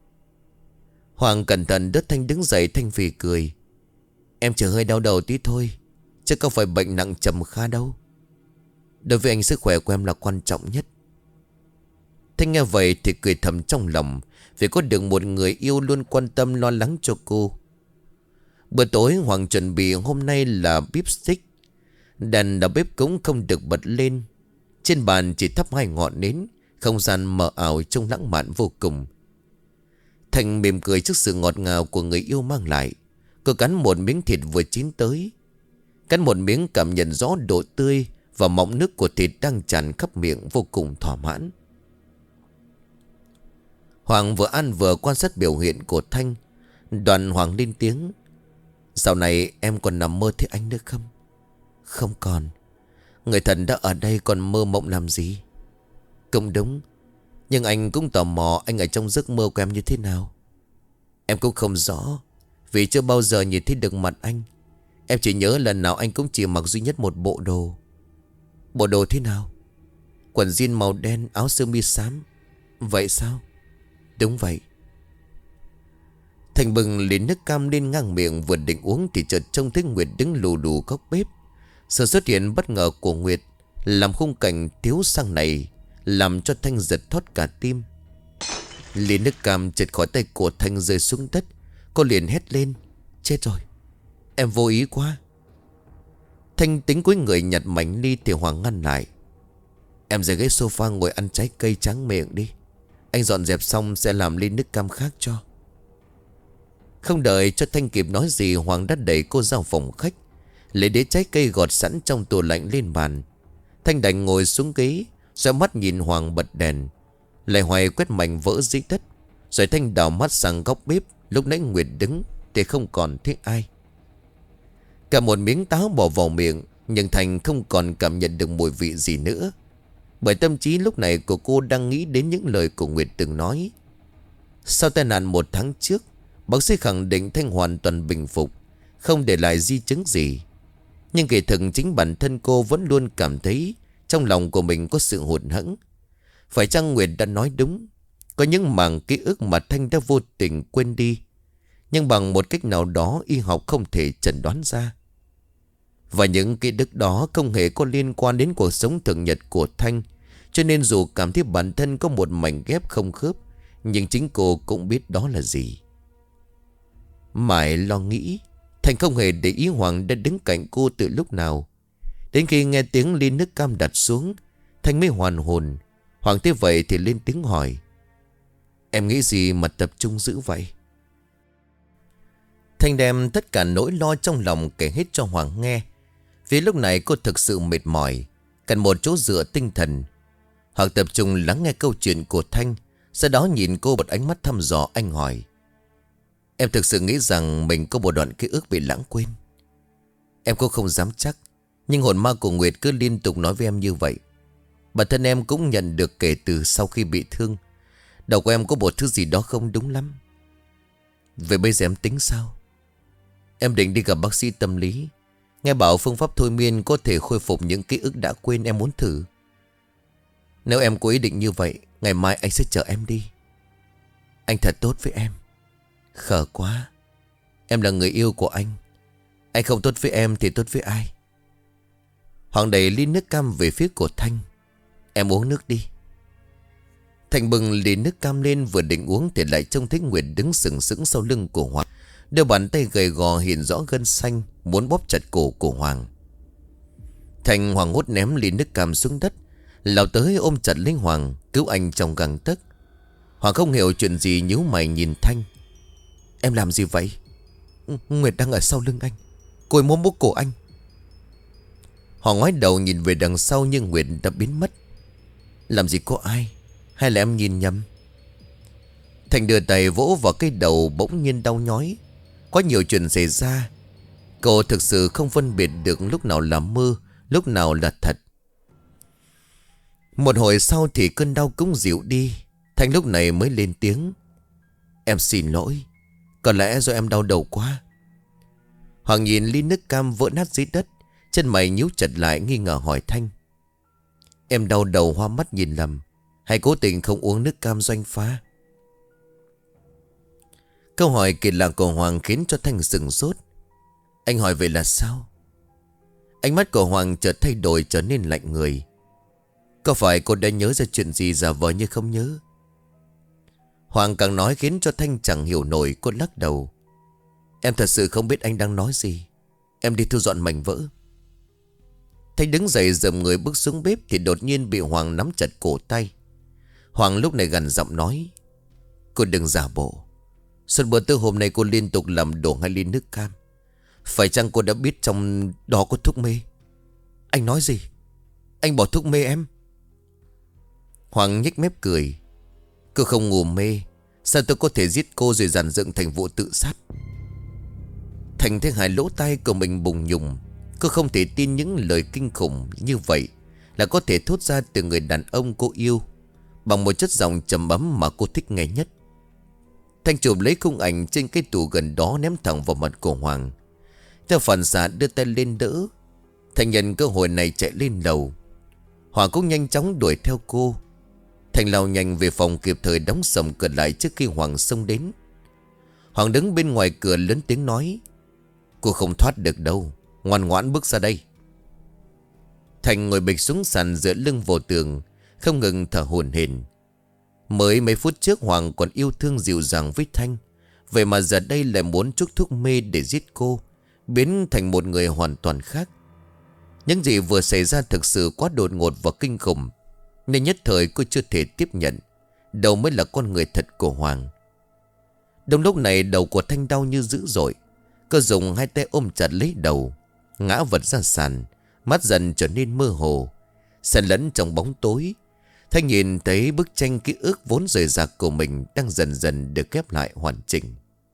Hoàng cẩn thận đỡ Thanh đứng dậy. Thanh phì cười. Em chỉ hơi đau đầu tí thôi, chứ không phải bệnh nặng trầm kha đâu. Đối với anh, sức khỏe của em là quan trọng nhất. Thanh nghe vậy thì cười thầm trong lòng, vì có được một người yêu luôn quan tâm lo lắng cho cô. Bữa tối Hoàng chuẩn bị hôm nay là beef stick. Đèn ở bếp cũng không được bật lên. Trên bàn chỉ thắp hai ngọn nến. Không gian mờ ảo trông lãng mạn vô cùng. Thanh mỉm cười trước sự ngọt ngào của người yêu mang lại. Cô cắn một miếng thịt vừa chín tới. Cắn một miếng cảm nhận rõ độ tươi và mọng nước của thịt đang tràn khắp miệng, vô cùng thỏa mãn. Hoàng vừa ăn vừa quan sát biểu hiện của Thanh. Đoàn Hoàng lên tiếng. Dạo này em còn nằm mơ thấy anh nữa không? Không còn. Người thần đã ở đây còn mơ mộng làm gì? Cũng đúng. Nhưng anh cũng tò mò anh ở trong giấc mơ của em như thế nào. Em cũng không rõ, vì chưa bao giờ nhìn thấy được mặt anh. Em chỉ nhớ lần nào anh cũng chỉ mặc duy nhất một bộ đồ. Bộ đồ thế nào? Quần jean màu đen, áo sơ mi xám. Vậy sao? Đúng vậy. Thành bừng liền nước cam lên ngang miệng, vừa định uống thì chợt trông thấy Nguyệt đứng lù đù góc bếp. Sự xuất hiện bất ngờ của Nguyệt làm khung cảnh thiếu sang này làm cho Thanh giật thót cả tim. Ly nước cam trượt khỏi tay của Thanh rơi xuống đất. Cô liền hét lên. Chết rồi, em vô ý quá. Thanh tính cúi người nhặt mảnh ly thì Hoàng ngăn lại. Em ra ghế sofa ngồi ăn trái cây tráng miệng đi. Anh dọn dẹp xong sẽ làm ly nước cam khác cho. Không đợi cho Thanh kịp nói gì, Hoàng đã đẩy cô ra phòng khách, lấy đĩa trái cây gọt sẵn trong tủ lạnh lên bàn. Thanh đành ngồi xuống ghế, rồi mắt nhìn Hoàng bật đèn, lại hoài quét mảnh vỡ dưới đất. Rồi Thanh đảo mắt sang góc bếp. Lúc nãy Nguyệt đứng thì không còn thấy ai. Cả một miếng táo bỏ vào miệng, nhưng Thanh không còn cảm nhận được mùi vị gì nữa, bởi tâm trí lúc này của cô đang nghĩ đến những lời của Nguyệt từng nói. Sau tai nạn một tháng trước, bác sĩ khẳng định Thanh hoàn toàn bình phục, không để lại di chứng gì. Nhưng kỳ thực chính bản thân cô vẫn luôn cảm thấy trong lòng của mình có sự hụt hẫng. Phải chăng Nguyệt đã nói đúng? Có những mảng ký ức mà Thanh đã vô tình quên đi, nhưng bằng một cách nào đó y học không thể chẩn đoán ra. Và những ký ức đó không hề có liên quan đến cuộc sống thường nhật của Thanh. Cho nên dù cảm thấy bản thân có một mảnh ghép không khớp, nhưng chính cô cũng biết đó là gì. Mãi lo nghĩ, Thanh không hề để ý Hoàng đã đứng cạnh cô từ lúc nào. Đến khi nghe tiếng ly nước cam đặt xuống, Thanh mới hoàn hồn. Hoàng thấy vậy thì lên tiếng hỏi: "Em nghĩ gì mà tập trung dữ vậy?" Thanh đem tất cả nỗi lo trong lòng kể hết cho Hoàng nghe. Vì lúc này cô thực sự mệt mỏi, cần một chỗ dựa tinh thần. Hoàng tập trung lắng nghe câu chuyện của Thanh, sau đó nhìn cô một ánh mắt thăm dò. Anh hỏi: "Em thực sự nghĩ rằng mình có một đoạn ký ức bị lãng quên?" "Em cũng không dám chắc, nhưng hồn ma của Nguyệt cứ liên tục nói với em như vậy. Bản thân em cũng nhận được kể từ sau khi bị thương, đầu của em có một thứ gì đó không đúng lắm." "Vậy bây giờ em tính sao?" "Em định đi gặp bác sĩ tâm lý. Nghe bảo phương pháp thôi miên có thể khôi phục những ký ức đã quên, em muốn thử." "Nếu em có ý định như vậy, ngày mai anh sẽ chở em đi." "Anh thật tốt với em." "Khờ quá. Em là người yêu của anh. Anh không tốt với em thì tốt với ai?" Hoàng đẩy ly nước cam về phía của Thanh. "Em uống nước đi." Thanh bừng ly nước cam lên, vừa định uống thì lại trông thấy Nguyệt đứng sừng sững sau lưng của Hoàng. Đôi bàn tay gầy gò hiện rõ gân xanh, muốn bóp chặt cổ của Hoàng. Thanh hoảng hốt ném ly nước cam xuống đất, lao tới ôm chặt lấy Hoàng, cứu anh trong găng tấc. Hoàng không hiểu chuyện gì, nhíu mày nhìn Thanh. "Em làm gì vậy?" "Nguyệt đang ở sau lưng anh. Cô ấy muốn bóp cổ anh." Hoàng ngoái đầu nhìn về đằng sau nhưng Nguyệt đã biến mất. "Làm gì có ai? Hay là em nhìn nhầm?" Thành đưa tay vỗ vào cái đầu, bỗng nhiên đau nhói. Có nhiều chuyện xảy ra, cô thực sự không phân biệt được lúc nào là mơ, lúc nào là thật. Một hồi sau thì cơn đau cũng dịu đi. Thanh lúc này mới lên tiếng: "Em xin lỗi, có lẽ do em đau đầu quá." Hoàng nhìn ly nước cam vỡ nát dưới đất, chân mày nhíu chặt lại, nghi ngờ hỏi Thanh: "Em đau đầu hoa mắt nhìn lầm, hay cố tình không uống nước cam do anh pha?" Câu hỏi kỳ lạ của Hoàng khiến cho Thanh sửng sốt. Anh hỏi vậy là sao? Ánh mắt của Hoàng chợt thay đổi, trở nên lạnh người. "Có phải cô đã nhớ ra chuyện gì giả vờ như không nhớ?" Hoàng càng nói khiến cho Thanh chẳng hiểu nổi. Cô lắc đầu: "Em thật sự không biết anh đang nói gì. Em đi thu dọn mảnh vỡ." Thanh đứng dậy dầm người bước xuống bếp thì đột nhiên bị Hoàng nắm chặt cổ tay. Hoàng lúc này gằn giọng nói: "Cô đừng giả bộ. Suốt bữa tối hôm nay cô liên tục làm đổ hai ly nước cam. Phải chăng cô đã biết trong đó có thuốc mê?" "Anh nói gì? Anh bỏ thuốc mê em?" Hoàng nhếch mép cười: "Cô không ngủ mê, sao tôi có thể giết cô rồi dàn dựng thành vụ tự sát?" Thành thấy hai lỗ tai của mình bùng nhùng. Cô không thể tin những lời kinh khủng như vậy là có thể thốt ra từ người đàn ông cô yêu, bằng một chất giọng trầm ấm mà cô thích nghe nhất. Thanh chụp lấy khung ảnh trên cái tủ gần đó, ném thẳng vào mặt của Hoàng. Theo phản xạ đưa tay lên đỡ. Thành nhận cơ hội này chạy lên lầu. Hoàng cũng nhanh chóng đuổi theo cô. Thành lao nhanh về phòng, kịp thời đóng sầm cửa lại trước khi Hoàng xông đến. Hoàng đứng bên ngoài cửa lớn tiếng nói: "Cô không thoát được đâu, ngoan ngoãn bước ra đây." Thành ngồi bịch xuống sàn dựa lưng vào tường, không ngừng thở hổn hển. Mới mấy phút trước Hoàng còn yêu thương dịu dàng với Thanh, vậy mà giờ đây lại muốn chuốc thuốc mê để giết cô, biến thành một người hoàn toàn khác. Những gì vừa xảy ra thực sự quá đột ngột và kinh khủng, nên nhất thời cô chưa thể tiếp nhận đâu mới là con người thật của Hoàng. Đúng lúc này đầu của Thanh đau như dữ dội. Cô dùng hai tay ôm chặt lấy đầu, ngã vật ra sàn, mắt dần trở nên mơ hồ. Xen lẫn trong bóng tối, Thanh nhìn thấy bức tranh ký ức vốn rời rạc của mình đang dần dần được ghép lại hoàn chỉnh.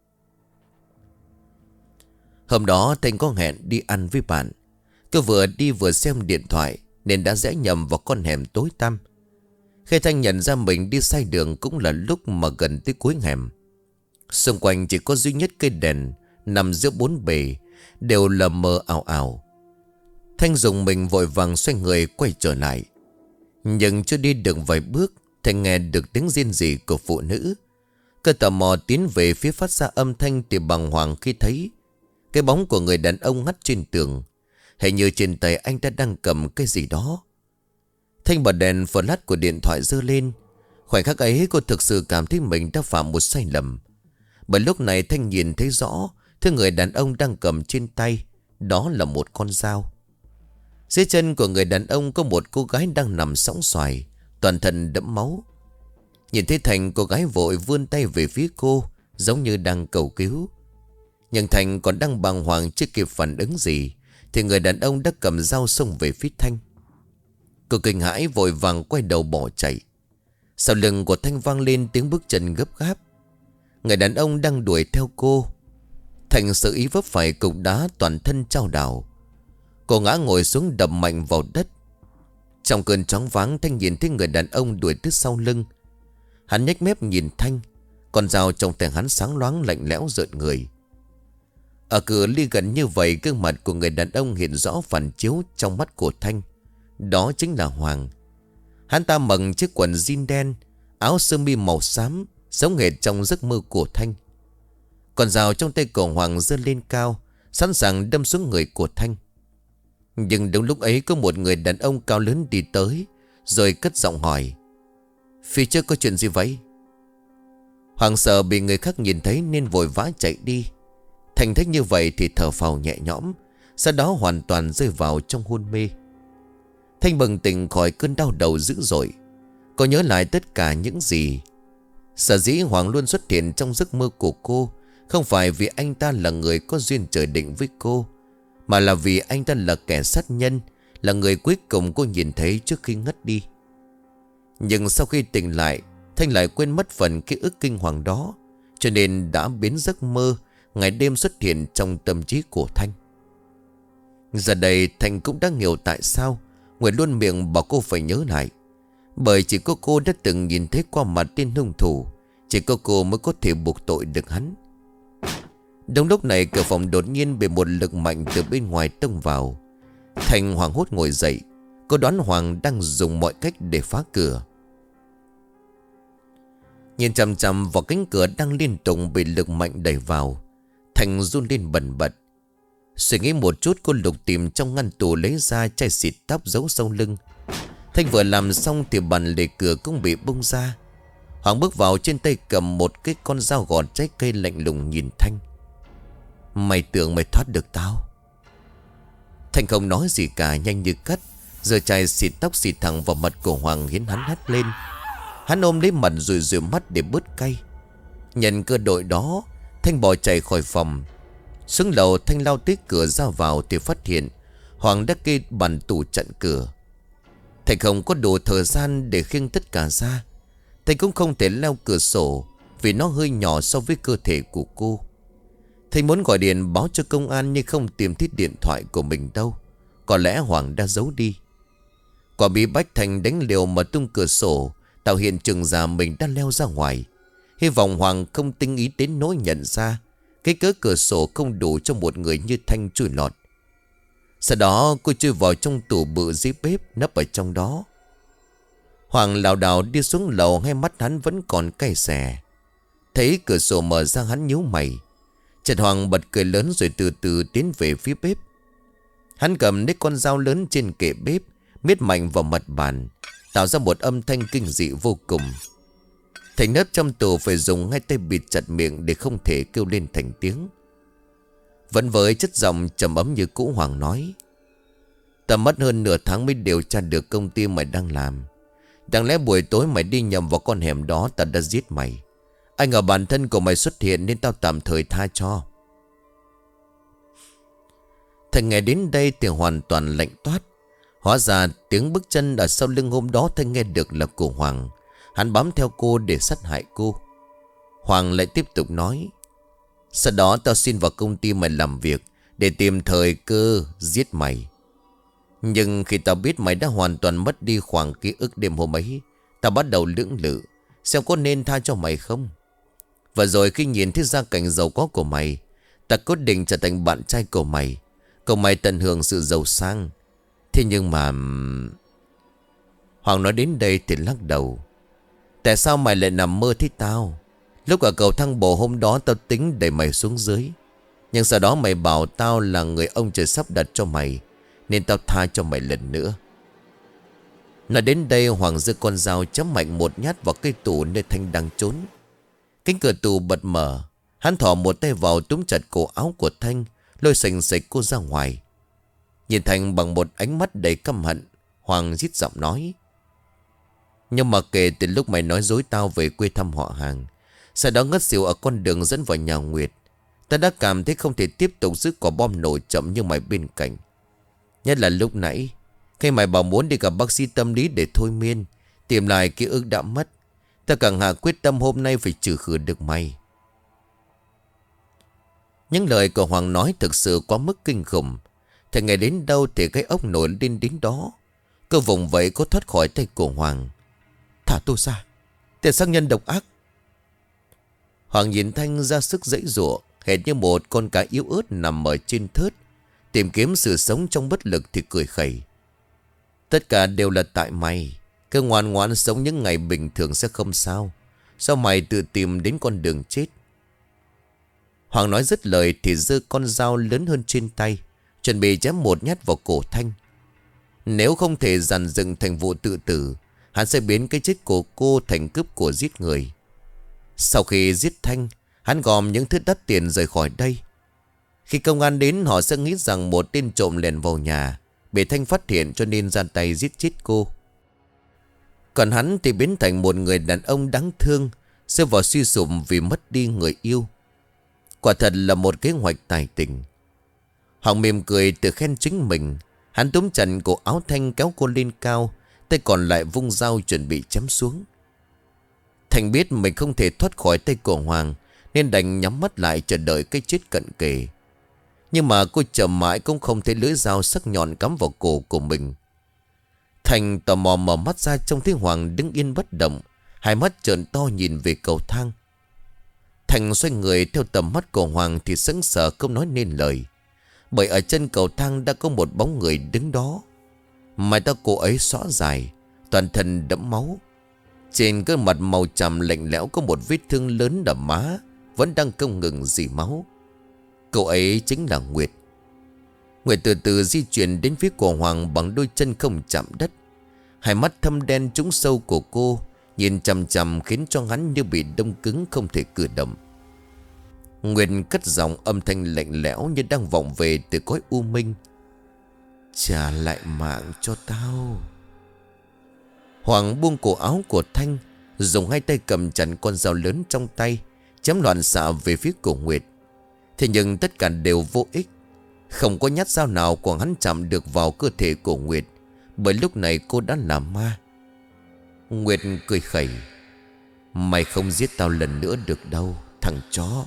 Hôm đó Thanh có hẹn đi ăn với bạn. Cô vừa đi vừa xem điện thoại nên đã rẽ nhầm vào con hẻm tối tăm. Khi Thanh nhận ra mình đi sai đường cũng là lúc mà gần tới cuối hẻm. Xung quanh chỉ có duy nhất cây đèn nằm giữa bốn bề, đều lờ mờ ảo ảo. Thanh dùng mình vội vàng xoay người quay trở lại. Nhưng chưa đi được vài bước, Thanh nghe được tiếng rên rỉ của phụ nữ. Cơ tò mò tiến về phía phát ra âm thanh thì bàng hoàng khi thấy cái bóng của người đàn ông ngắt trên tường. Hình như trên tay anh ta đang cầm cái gì đó. Thanh bật đèn flash của điện thoại giơ lên. Khoảnh khắc ấy cô thực sự cảm thấy mình đã phạm một sai lầm. Bởi lúc này Thanh nhìn thấy rõ thứ người đàn ông đang cầm trên tay, đó là một con dao. Dưới chân của người đàn ông có một cô gái đang nằm sõng xoài, toàn thân đẫm máu. Nhìn thấy Thành, cô gái vội vươn tay về phía cô, giống như đang cầu cứu. Nhưng Thành còn đang bàng hoàng chưa kịp phản ứng gì, thì người đàn ông đã cầm dao xông về phía Thanh. Cô kinh hãi vội vàng quay đầu bỏ chạy. Sau lưng của Thanh vang lên tiếng bước chân gấp gáp. Người đàn ông đang đuổi theo cô. Thành sự ý vấp phải cục đá, toàn thân chao đảo. Cô ngã ngồi xuống đập mạnh vào đất. Trong cơn choáng váng, Thanh nhìn thấy người đàn ông đuổi từ sau lưng. Hắn nhếch mép nhìn Thanh. Con dao trong tay hắn sáng loáng lạnh lẽo rợn người. Ở cửa ly gần như vậy, gương mặt của người đàn ông hiện rõ phản chiếu trong mắt của Thanh. Đó chính là Hoàng. Hắn ta mặc chiếc quần jean đen, áo sơ mi màu xám, giống hệt trong giấc mơ của Thanh. Con dao trong tay của Hoàng giơ lên cao, sẵn sàng đâm xuống người của Thanh. Nhưng đúng lúc ấy có một người đàn ông cao lớn đi tới, rồi cất giọng hỏi: "Phía trước có chuyện gì vậy?" Hoàng sợ bị người khác nhìn thấy nên vội vã chạy đi. Thành thấy như vậy thì thở phào nhẹ nhõm, sau đó hoàn toàn rơi vào trong hôn mê. Thanh bừng tỉnh khỏi cơn đau đầu dữ dội. Cô nhớ lại tất cả những gì. Sở dĩ Hoàng luôn xuất hiện trong giấc mơ của cô không phải vì anh ta là người có duyên trời định với cô, mà là vì anh ta là kẻ sát nhân, là người cuối cùng cô nhìn thấy trước khi ngất đi. Nhưng sau khi tỉnh lại, Thanh lại quên mất phần ký ức kinh hoàng đó, cho nên đã biến giấc mơ ngày đêm xuất hiện trong tâm trí của Thanh. Giờ đây Thanh cũng đã hiểu tại sao Nguyệt luôn miệng bảo cô phải nhớ lại. Bởi chỉ có cô đã từng nhìn thấy qua mặt tên hung thủ, chỉ có cô mới có thể buộc tội được hắn. Đúng lúc này cửa phòng đột nhiên bị một lực mạnh từ bên ngoài tông vào. Thanh hoảng hốt ngồi dậy. Cô đoán Hoàng đang dùng mọi cách để phá cửa. Nhìn chằm chằm vào cánh cửa đang liên tục bị lực mạnh đẩy vào, Thanh run lên bần bật. Suy nghĩ một chút, cô lục tìm trong ngăn tủ lấy ra chai xịt tóc giấu sau lưng. Thanh vừa làm xong thì bàn lề cửa cũng bị bung ra. Hoàng bước vào, trên tay cầm một cái con dao gọt trái cây, lạnh lùng nhìn Thanh: "Mày tưởng mày thoát được tao?" Thanh không nói gì cả, nhanh như cắt giơ chai xịt tóc xịt thẳng vào mặt của Hoàng, khiến hắn hắt lên. Hắn ôm lấy mặt rồi rủi mắt để bớt cay. Nhận cơ đội đó, Thanh bỏ chạy khỏi phòng. Xuống lầu, Thanh lao tới cửa ra vào thì phát hiện Hoàng đã kê bàn tủ chặn cửa. Thanh không có đủ thời gian để khiêng tất cả ra. Thanh cũng không thể leo cửa sổ vì nó hơi nhỏ so với cơ thể của cô. Thanh muốn gọi điện báo cho công an nhưng không tìm thấy điện thoại của mình đâu. Có lẽ Hoàng đã giấu đi. Quả bí bách, Thanh đánh liều mà tung cửa sổ, tạo hiện trường giả mình đã leo ra ngoài. Hy vọng Hoàng không tinh ý đến nỗi nhận ra cái cớ cửa sổ không đủ cho một người như Thanh chui lọt. Sau đó cô chui vào trong tủ bự dưới bếp, nấp ở trong đó. Hoàng lảo đảo đi xuống lầu, hai mắt hắn vẫn còn cay xè. Thấy cửa sổ mở ra, hắn nhíu mày. Chợt Hoàng bật cười lớn rồi từ từ tiến về phía bếp. Hắn cầm lấy con dao lớn trên kệ bếp, miết mạnh vào mặt bàn, tạo ra một âm thanh kinh dị vô cùng. Thành nấp trong tủ phải dùng hai tay bịt chặt miệng để không thể kêu lên thành tiếng. Vẫn với chất giọng trầm ấm như cũ, Hoàng nói: "Ta mất hơn nửa tháng mới điều tra được công ty mày đang làm. Đáng lẽ buổi tối mày đi nhầm vào con hẻm đó, ta đã giết mày. Ai ngờ bản thân của mày xuất hiện nên tao tạm thời tha cho." Thành nghe đến đây thì hoàn toàn lạnh toát. Hóa ra tiếng bước chân ở sau lưng hôm đó Thanh nghe được là của Hoàng. Hắn bám theo cô để sát hại cô. Hoàng lại tiếp tục nói: "Sau đó tao xin vào công ty mày làm việc để tìm thời cơ giết mày. Nhưng khi tao biết mày đã hoàn toàn mất đi khoảng ký ức đêm hôm ấy, tao bắt đầu lưỡng lự xem có nên tha cho mày không. Và rồi khi nhìn thấy gia cảnh giàu có của mày, ta quyết định trở thành bạn trai của mày, cùng mày tận hưởng sự giàu sang. Thế nhưng mà... Hoàng nói đến đây thì lắc đầu. Tại sao mày lại nằm mơ thấy tao? Lúc ở cầu thang bộ hôm đó tao tính đẩy mày xuống dưới. Nhưng sau đó mày bảo tao là người ông trời sắp đặt cho mày, nên tao tha cho mày lần nữa. Nói đến đây Hoàng giơ con dao chém mạnh một nhát vào cây tủ nơi Thanh đang trốn. Cánh cửa tủ bật mở. Hắn thò một tay vào túm chặt cổ áo của Thanh, lôi sành sạch cô ra ngoài. Nhìn Thanh bằng một ánh mắt đầy căm hận, Hoàng rít giọng nói: Nhưng mà kể từ lúc mày nói dối tao về quê thăm họ hàng, sau đó ngất xỉu ở con đường dẫn vào nhà Nguyệt, ta đã cảm thấy không thể tiếp tục giữ quả bom nổ chậm như mày bên cạnh. Nhất là lúc nãy khi mày bảo muốn đi gặp bác sĩ tâm lý để thôi miên, tìm lại ký ức đã mất, ta càng hạ quyết tâm hôm nay phải trừ khử được mày. Những lời của Hoàng nói thực sự quá mức kinh khủng. Thì ngày đến đâu thì cái ốc nổi lên đến đó. Cơ vùng vậy có thoát khỏi tay của Hoàng. Thả tôi ra, tên sát nhân độc ác. Hoàng nhìn Thanh ra sức giãy giụa, hệt như một con cá yếu ớt nằm ở trên thớt, tìm kiếm sự sống trong bất lực thì cười khẩy. Tất cả đều là tại mày. Cứ ngoan ngoãn sống những ngày bình thường sẽ không sao. Sao mày tự tìm đến con đường chết? Hoàng nói dứt lời thì giơ con dao lớn hơn trên tay, chuẩn bị chém một nhát vào cổ Thanh. Nếu không thể dàn dựng thành vụ tự tử, hắn sẽ biến cái chết của cô thành cướp của giết người. Sau khi giết Thanh, hắn gom những thứ đắt tiền rời khỏi đây. Khi công an đến, họ sẽ nghĩ rằng một tên trộm lèn vào nhà, bị Thanh phát hiện cho nên ra tay giết chết cô. Còn hắn thì biến thành một người đàn ông đáng thương, rơi vào suy sụp vì mất đi người yêu. Quả thật là một kế hoạch tài tình. Hoàng mỉm cười tự khen chính mình. Hắn túm chặt cổ áo Thanh kéo cô lên cao, tay còn lại vung dao chuẩn bị chém xuống. Thanh biết mình không thể thoát khỏi tay của Hoàng, nên đành nhắm mắt lại chờ đợi cái chết cận kề. Nhưng mà cô chờ mãi cũng không thấy lưỡi dao sắc nhọn cắm vào cổ của mình. Thanh tò mò mở mắt ra trông thấy Hoàng đứng yên bất động, hai mắt trợn to nhìn về cầu thang. Thanh xoay người theo tầm mắt của Hoàng thì sững sờ không nói nên lời. Bởi ở chân cầu thang đã có một bóng người đứng đó. Mái tóc cô ấy xõa dài, toàn thân đẫm máu. Trên gương mặt màu tràm lạnh lẽo có một vết thương lớn ở má, vẫn đang không ngừng rỉ máu. Cô ấy chính là Nguyệt. Nguyệt từ từ di chuyển đến phía của Hoàng bằng đôi chân không chạm đất. Hai mắt thâm đen trũng sâu của cô nhìn chằm chằm khiến cho hắn như bị đông cứng không thể cử động. Nguyệt cất giọng âm thanh lạnh lẽo như đang vọng về từ cõi u minh: Trả lại mạng cho tao. Hoàng buông cổ áo của Thanh, dùng hai tay cầm chặt con dao lớn trong tay, chém loạn xạ về phía của Nguyệt. Thế nhưng tất cả đều vô ích. Không có nhát dao nào của hắn chạm được vào cơ thể của Nguyệt, bởi lúc này cô đã là ma. Nguyệt cười khẩy: Mày không giết tao lần nữa được đâu, thằng chó.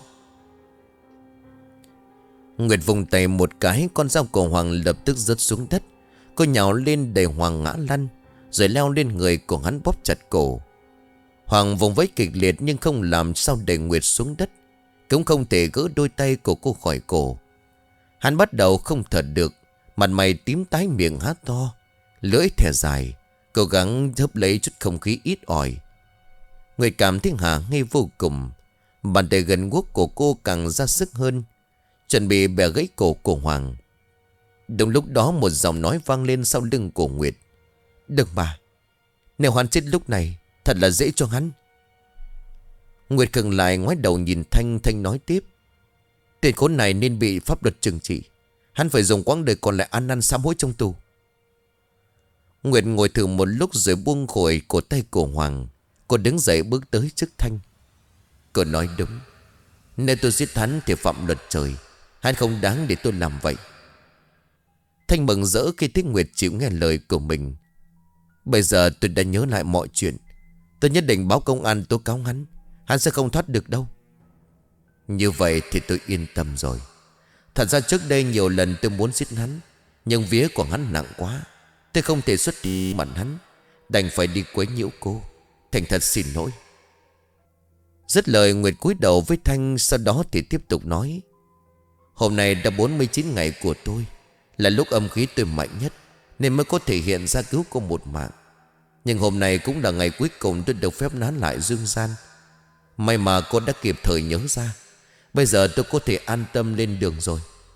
Nguyệt vùng tay một cái, con dao của Hoàng lập tức rớt xuống đất. Cô nhào lên đẩy Hoàng ngã lăn, rồi leo lên người của hắn bóp chặt cổ. Hoàng vùng vẫy kịch liệt nhưng không làm sao đẩy Nguyệt xuống đất, cũng không thể gỡ đôi tay của cô khỏi cổ. Hắn bắt đầu không thở được, mặt mày tím tái, miệng há to, lưỡi thè dài, cố gắng hấp lấy chút không khí ít ỏi. Nguyệt cảm thấy hả ngây vô cùng. Bàn tay gần guốc của cô càng ra sức hơn, chuẩn bị bẻ gãy cổ của Hoàng. Đúng lúc đó một giọng nói vang lên sau lưng của Nguyệt: Đừng mà, nếu hắn chết lúc này thật là dễ cho hắn. Nguyệt khựng lại, ngoái đầu nhìn Thanh. Thanh nói tiếp: Tên khốn này nên bị pháp luật trừng trị. Hắn phải dùng quãng đời còn lại ăn năn sám hối trong tù. Nguyệt ngồi thử một lúc rồi buông khỏi cổ tay của Hoàng. Cô đứng dậy bước tới trước Thanh. Cô nói đúng. Nếu tôi giết hắn thì phạm luật trời. Hắn không đáng để tôi làm vậy. Thanh mừng rỡ khi thấy Nguyệt chịu nghe lời của mình. Bây giờ tôi đã nhớ lại mọi chuyện. Tôi nhất định báo công an tố cáo hắn. Hắn sẽ không thoát được đâu. Như vậy thì tôi yên tâm rồi. Thật ra trước đây nhiều lần tôi muốn giết hắn, nhưng vía của hắn nặng quá, tôi không thể xuất mặt hắn, đành phải đi quấy nhiễu cô. Thành thật xin lỗi. Dứt lời Nguyệt cúi đầu với Thanh, sau đó thì tiếp tục nói: Hôm nay đã bốn mươi chín ngày của tôi, là lúc âm khí tôi mạnh nhất, nên mới có thể hiện ra cứu cô một mạng. Nhưng hôm nay cũng là ngày cuối cùng tôi được phép nán lại dương gian. May mà cô đã kịp thời nhớ ra. Bây giờ tôi có thể an tâm lên đường rồi.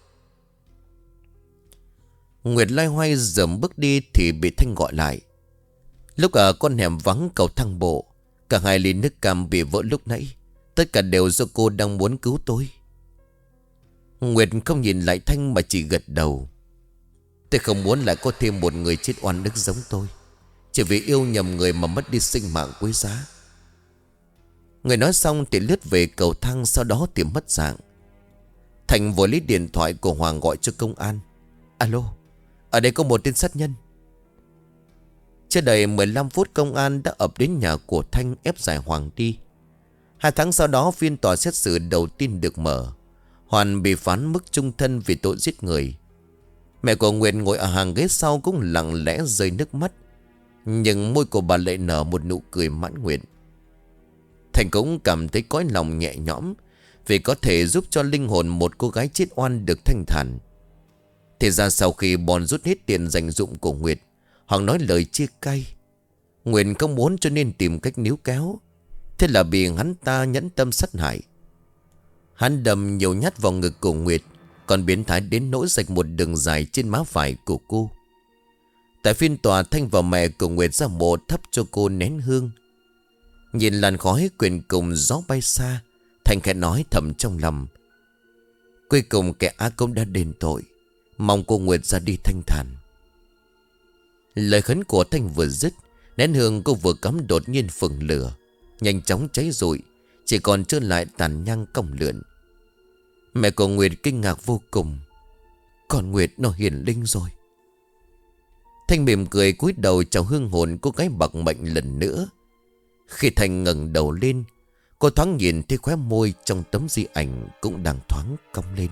Nguyệt loay hoay dầm bước đi thì bị Thanh gọi lại. Lúc ở con hẻm vắng cầu thang bộ, cả hai ly nước cam bị vỡ lúc nãy. Tất cả đều do cô đang muốn cứu tôi. Nguyệt không nhìn lại Thanh mà chỉ gật đầu. Tôi không muốn lại có thêm một người chết oan ức giống tôi, chỉ vì yêu nhầm người mà mất đi sinh mạng quý giá. Người nói xong thì lướt về cầu thang, sau đó thì mất dạng. Thành vội lấy điện thoại của Hoàng gọi cho công an. Alo, ở đây có một tên sát nhân. Chưa đầy mười lăm phút công an đã ập đến nhà của Thanh ép giải Hoàng đi. Hai tháng sau đó phiên tòa xét xử đầu tiên được mở. Hoàn bị phán mức chung thân vì tội giết người. Mẹ của Nguyệt ngồi ở hàng ghế sau cũng lặng lẽ rơi nước mắt, nhưng môi của bà lại nở một nụ cười mãn nguyện. Thành cũng cảm thấy cõi lòng nhẹ nhõm vì có thể giúp cho linh hồn một cô gái chết oan được thanh thản. Thì ra sau khi bòn rút hết tiền dành dụm của Nguyệt, Hoàng nói lời chia cay. Nguyệt không muốn cho nên tìm cách níu kéo. Thế là bị hắn ta nhẫn tâm sát hại. Hắn đâm nhiều nhát vào ngực của Nguyệt, còn biến thái đến nỗi rạch một đường dài trên má phải của cô. Tại phiên tòa, Thanh và mẹ của Nguyệt ra mộ thắp cho cô nén hương. Nhìn làn khói quyện cùng gió bay xa, Thanh khẽ nói thầm trong lòng. Cuối cùng kẻ ác cũng đã đền tội, mong cô Nguyệt ra đi thanh thản. Lời khấn của Thanh vừa dứt, nén hương cô vừa cắm đột nhiên phừng lửa, nhanh chóng cháy rụi, chỉ còn trơn lại tàn nhang cong lượn. Mẹ của Nguyệt kinh ngạc vô cùng. Còn Nguyệt nó hiển linh rồi. Thanh mỉm cười cúi đầu chào hương hồn cô gái bạc mệnh lần nữa. Khi Thanh ngẩng đầu lên, cô thoáng nhìn thấy khóe môi trong tấm di ảnh cũng đang thoáng cong lên.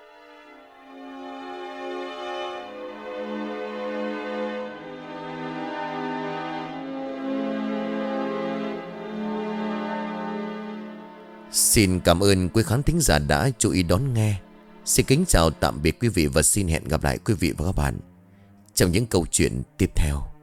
Xin cảm ơn quý khán thính giả đã chú ý đón nghe. Xin kính chào tạm biệt quý vị và xin hẹn gặp lại quý vị và các bạn trong những câu chuyện tiếp theo.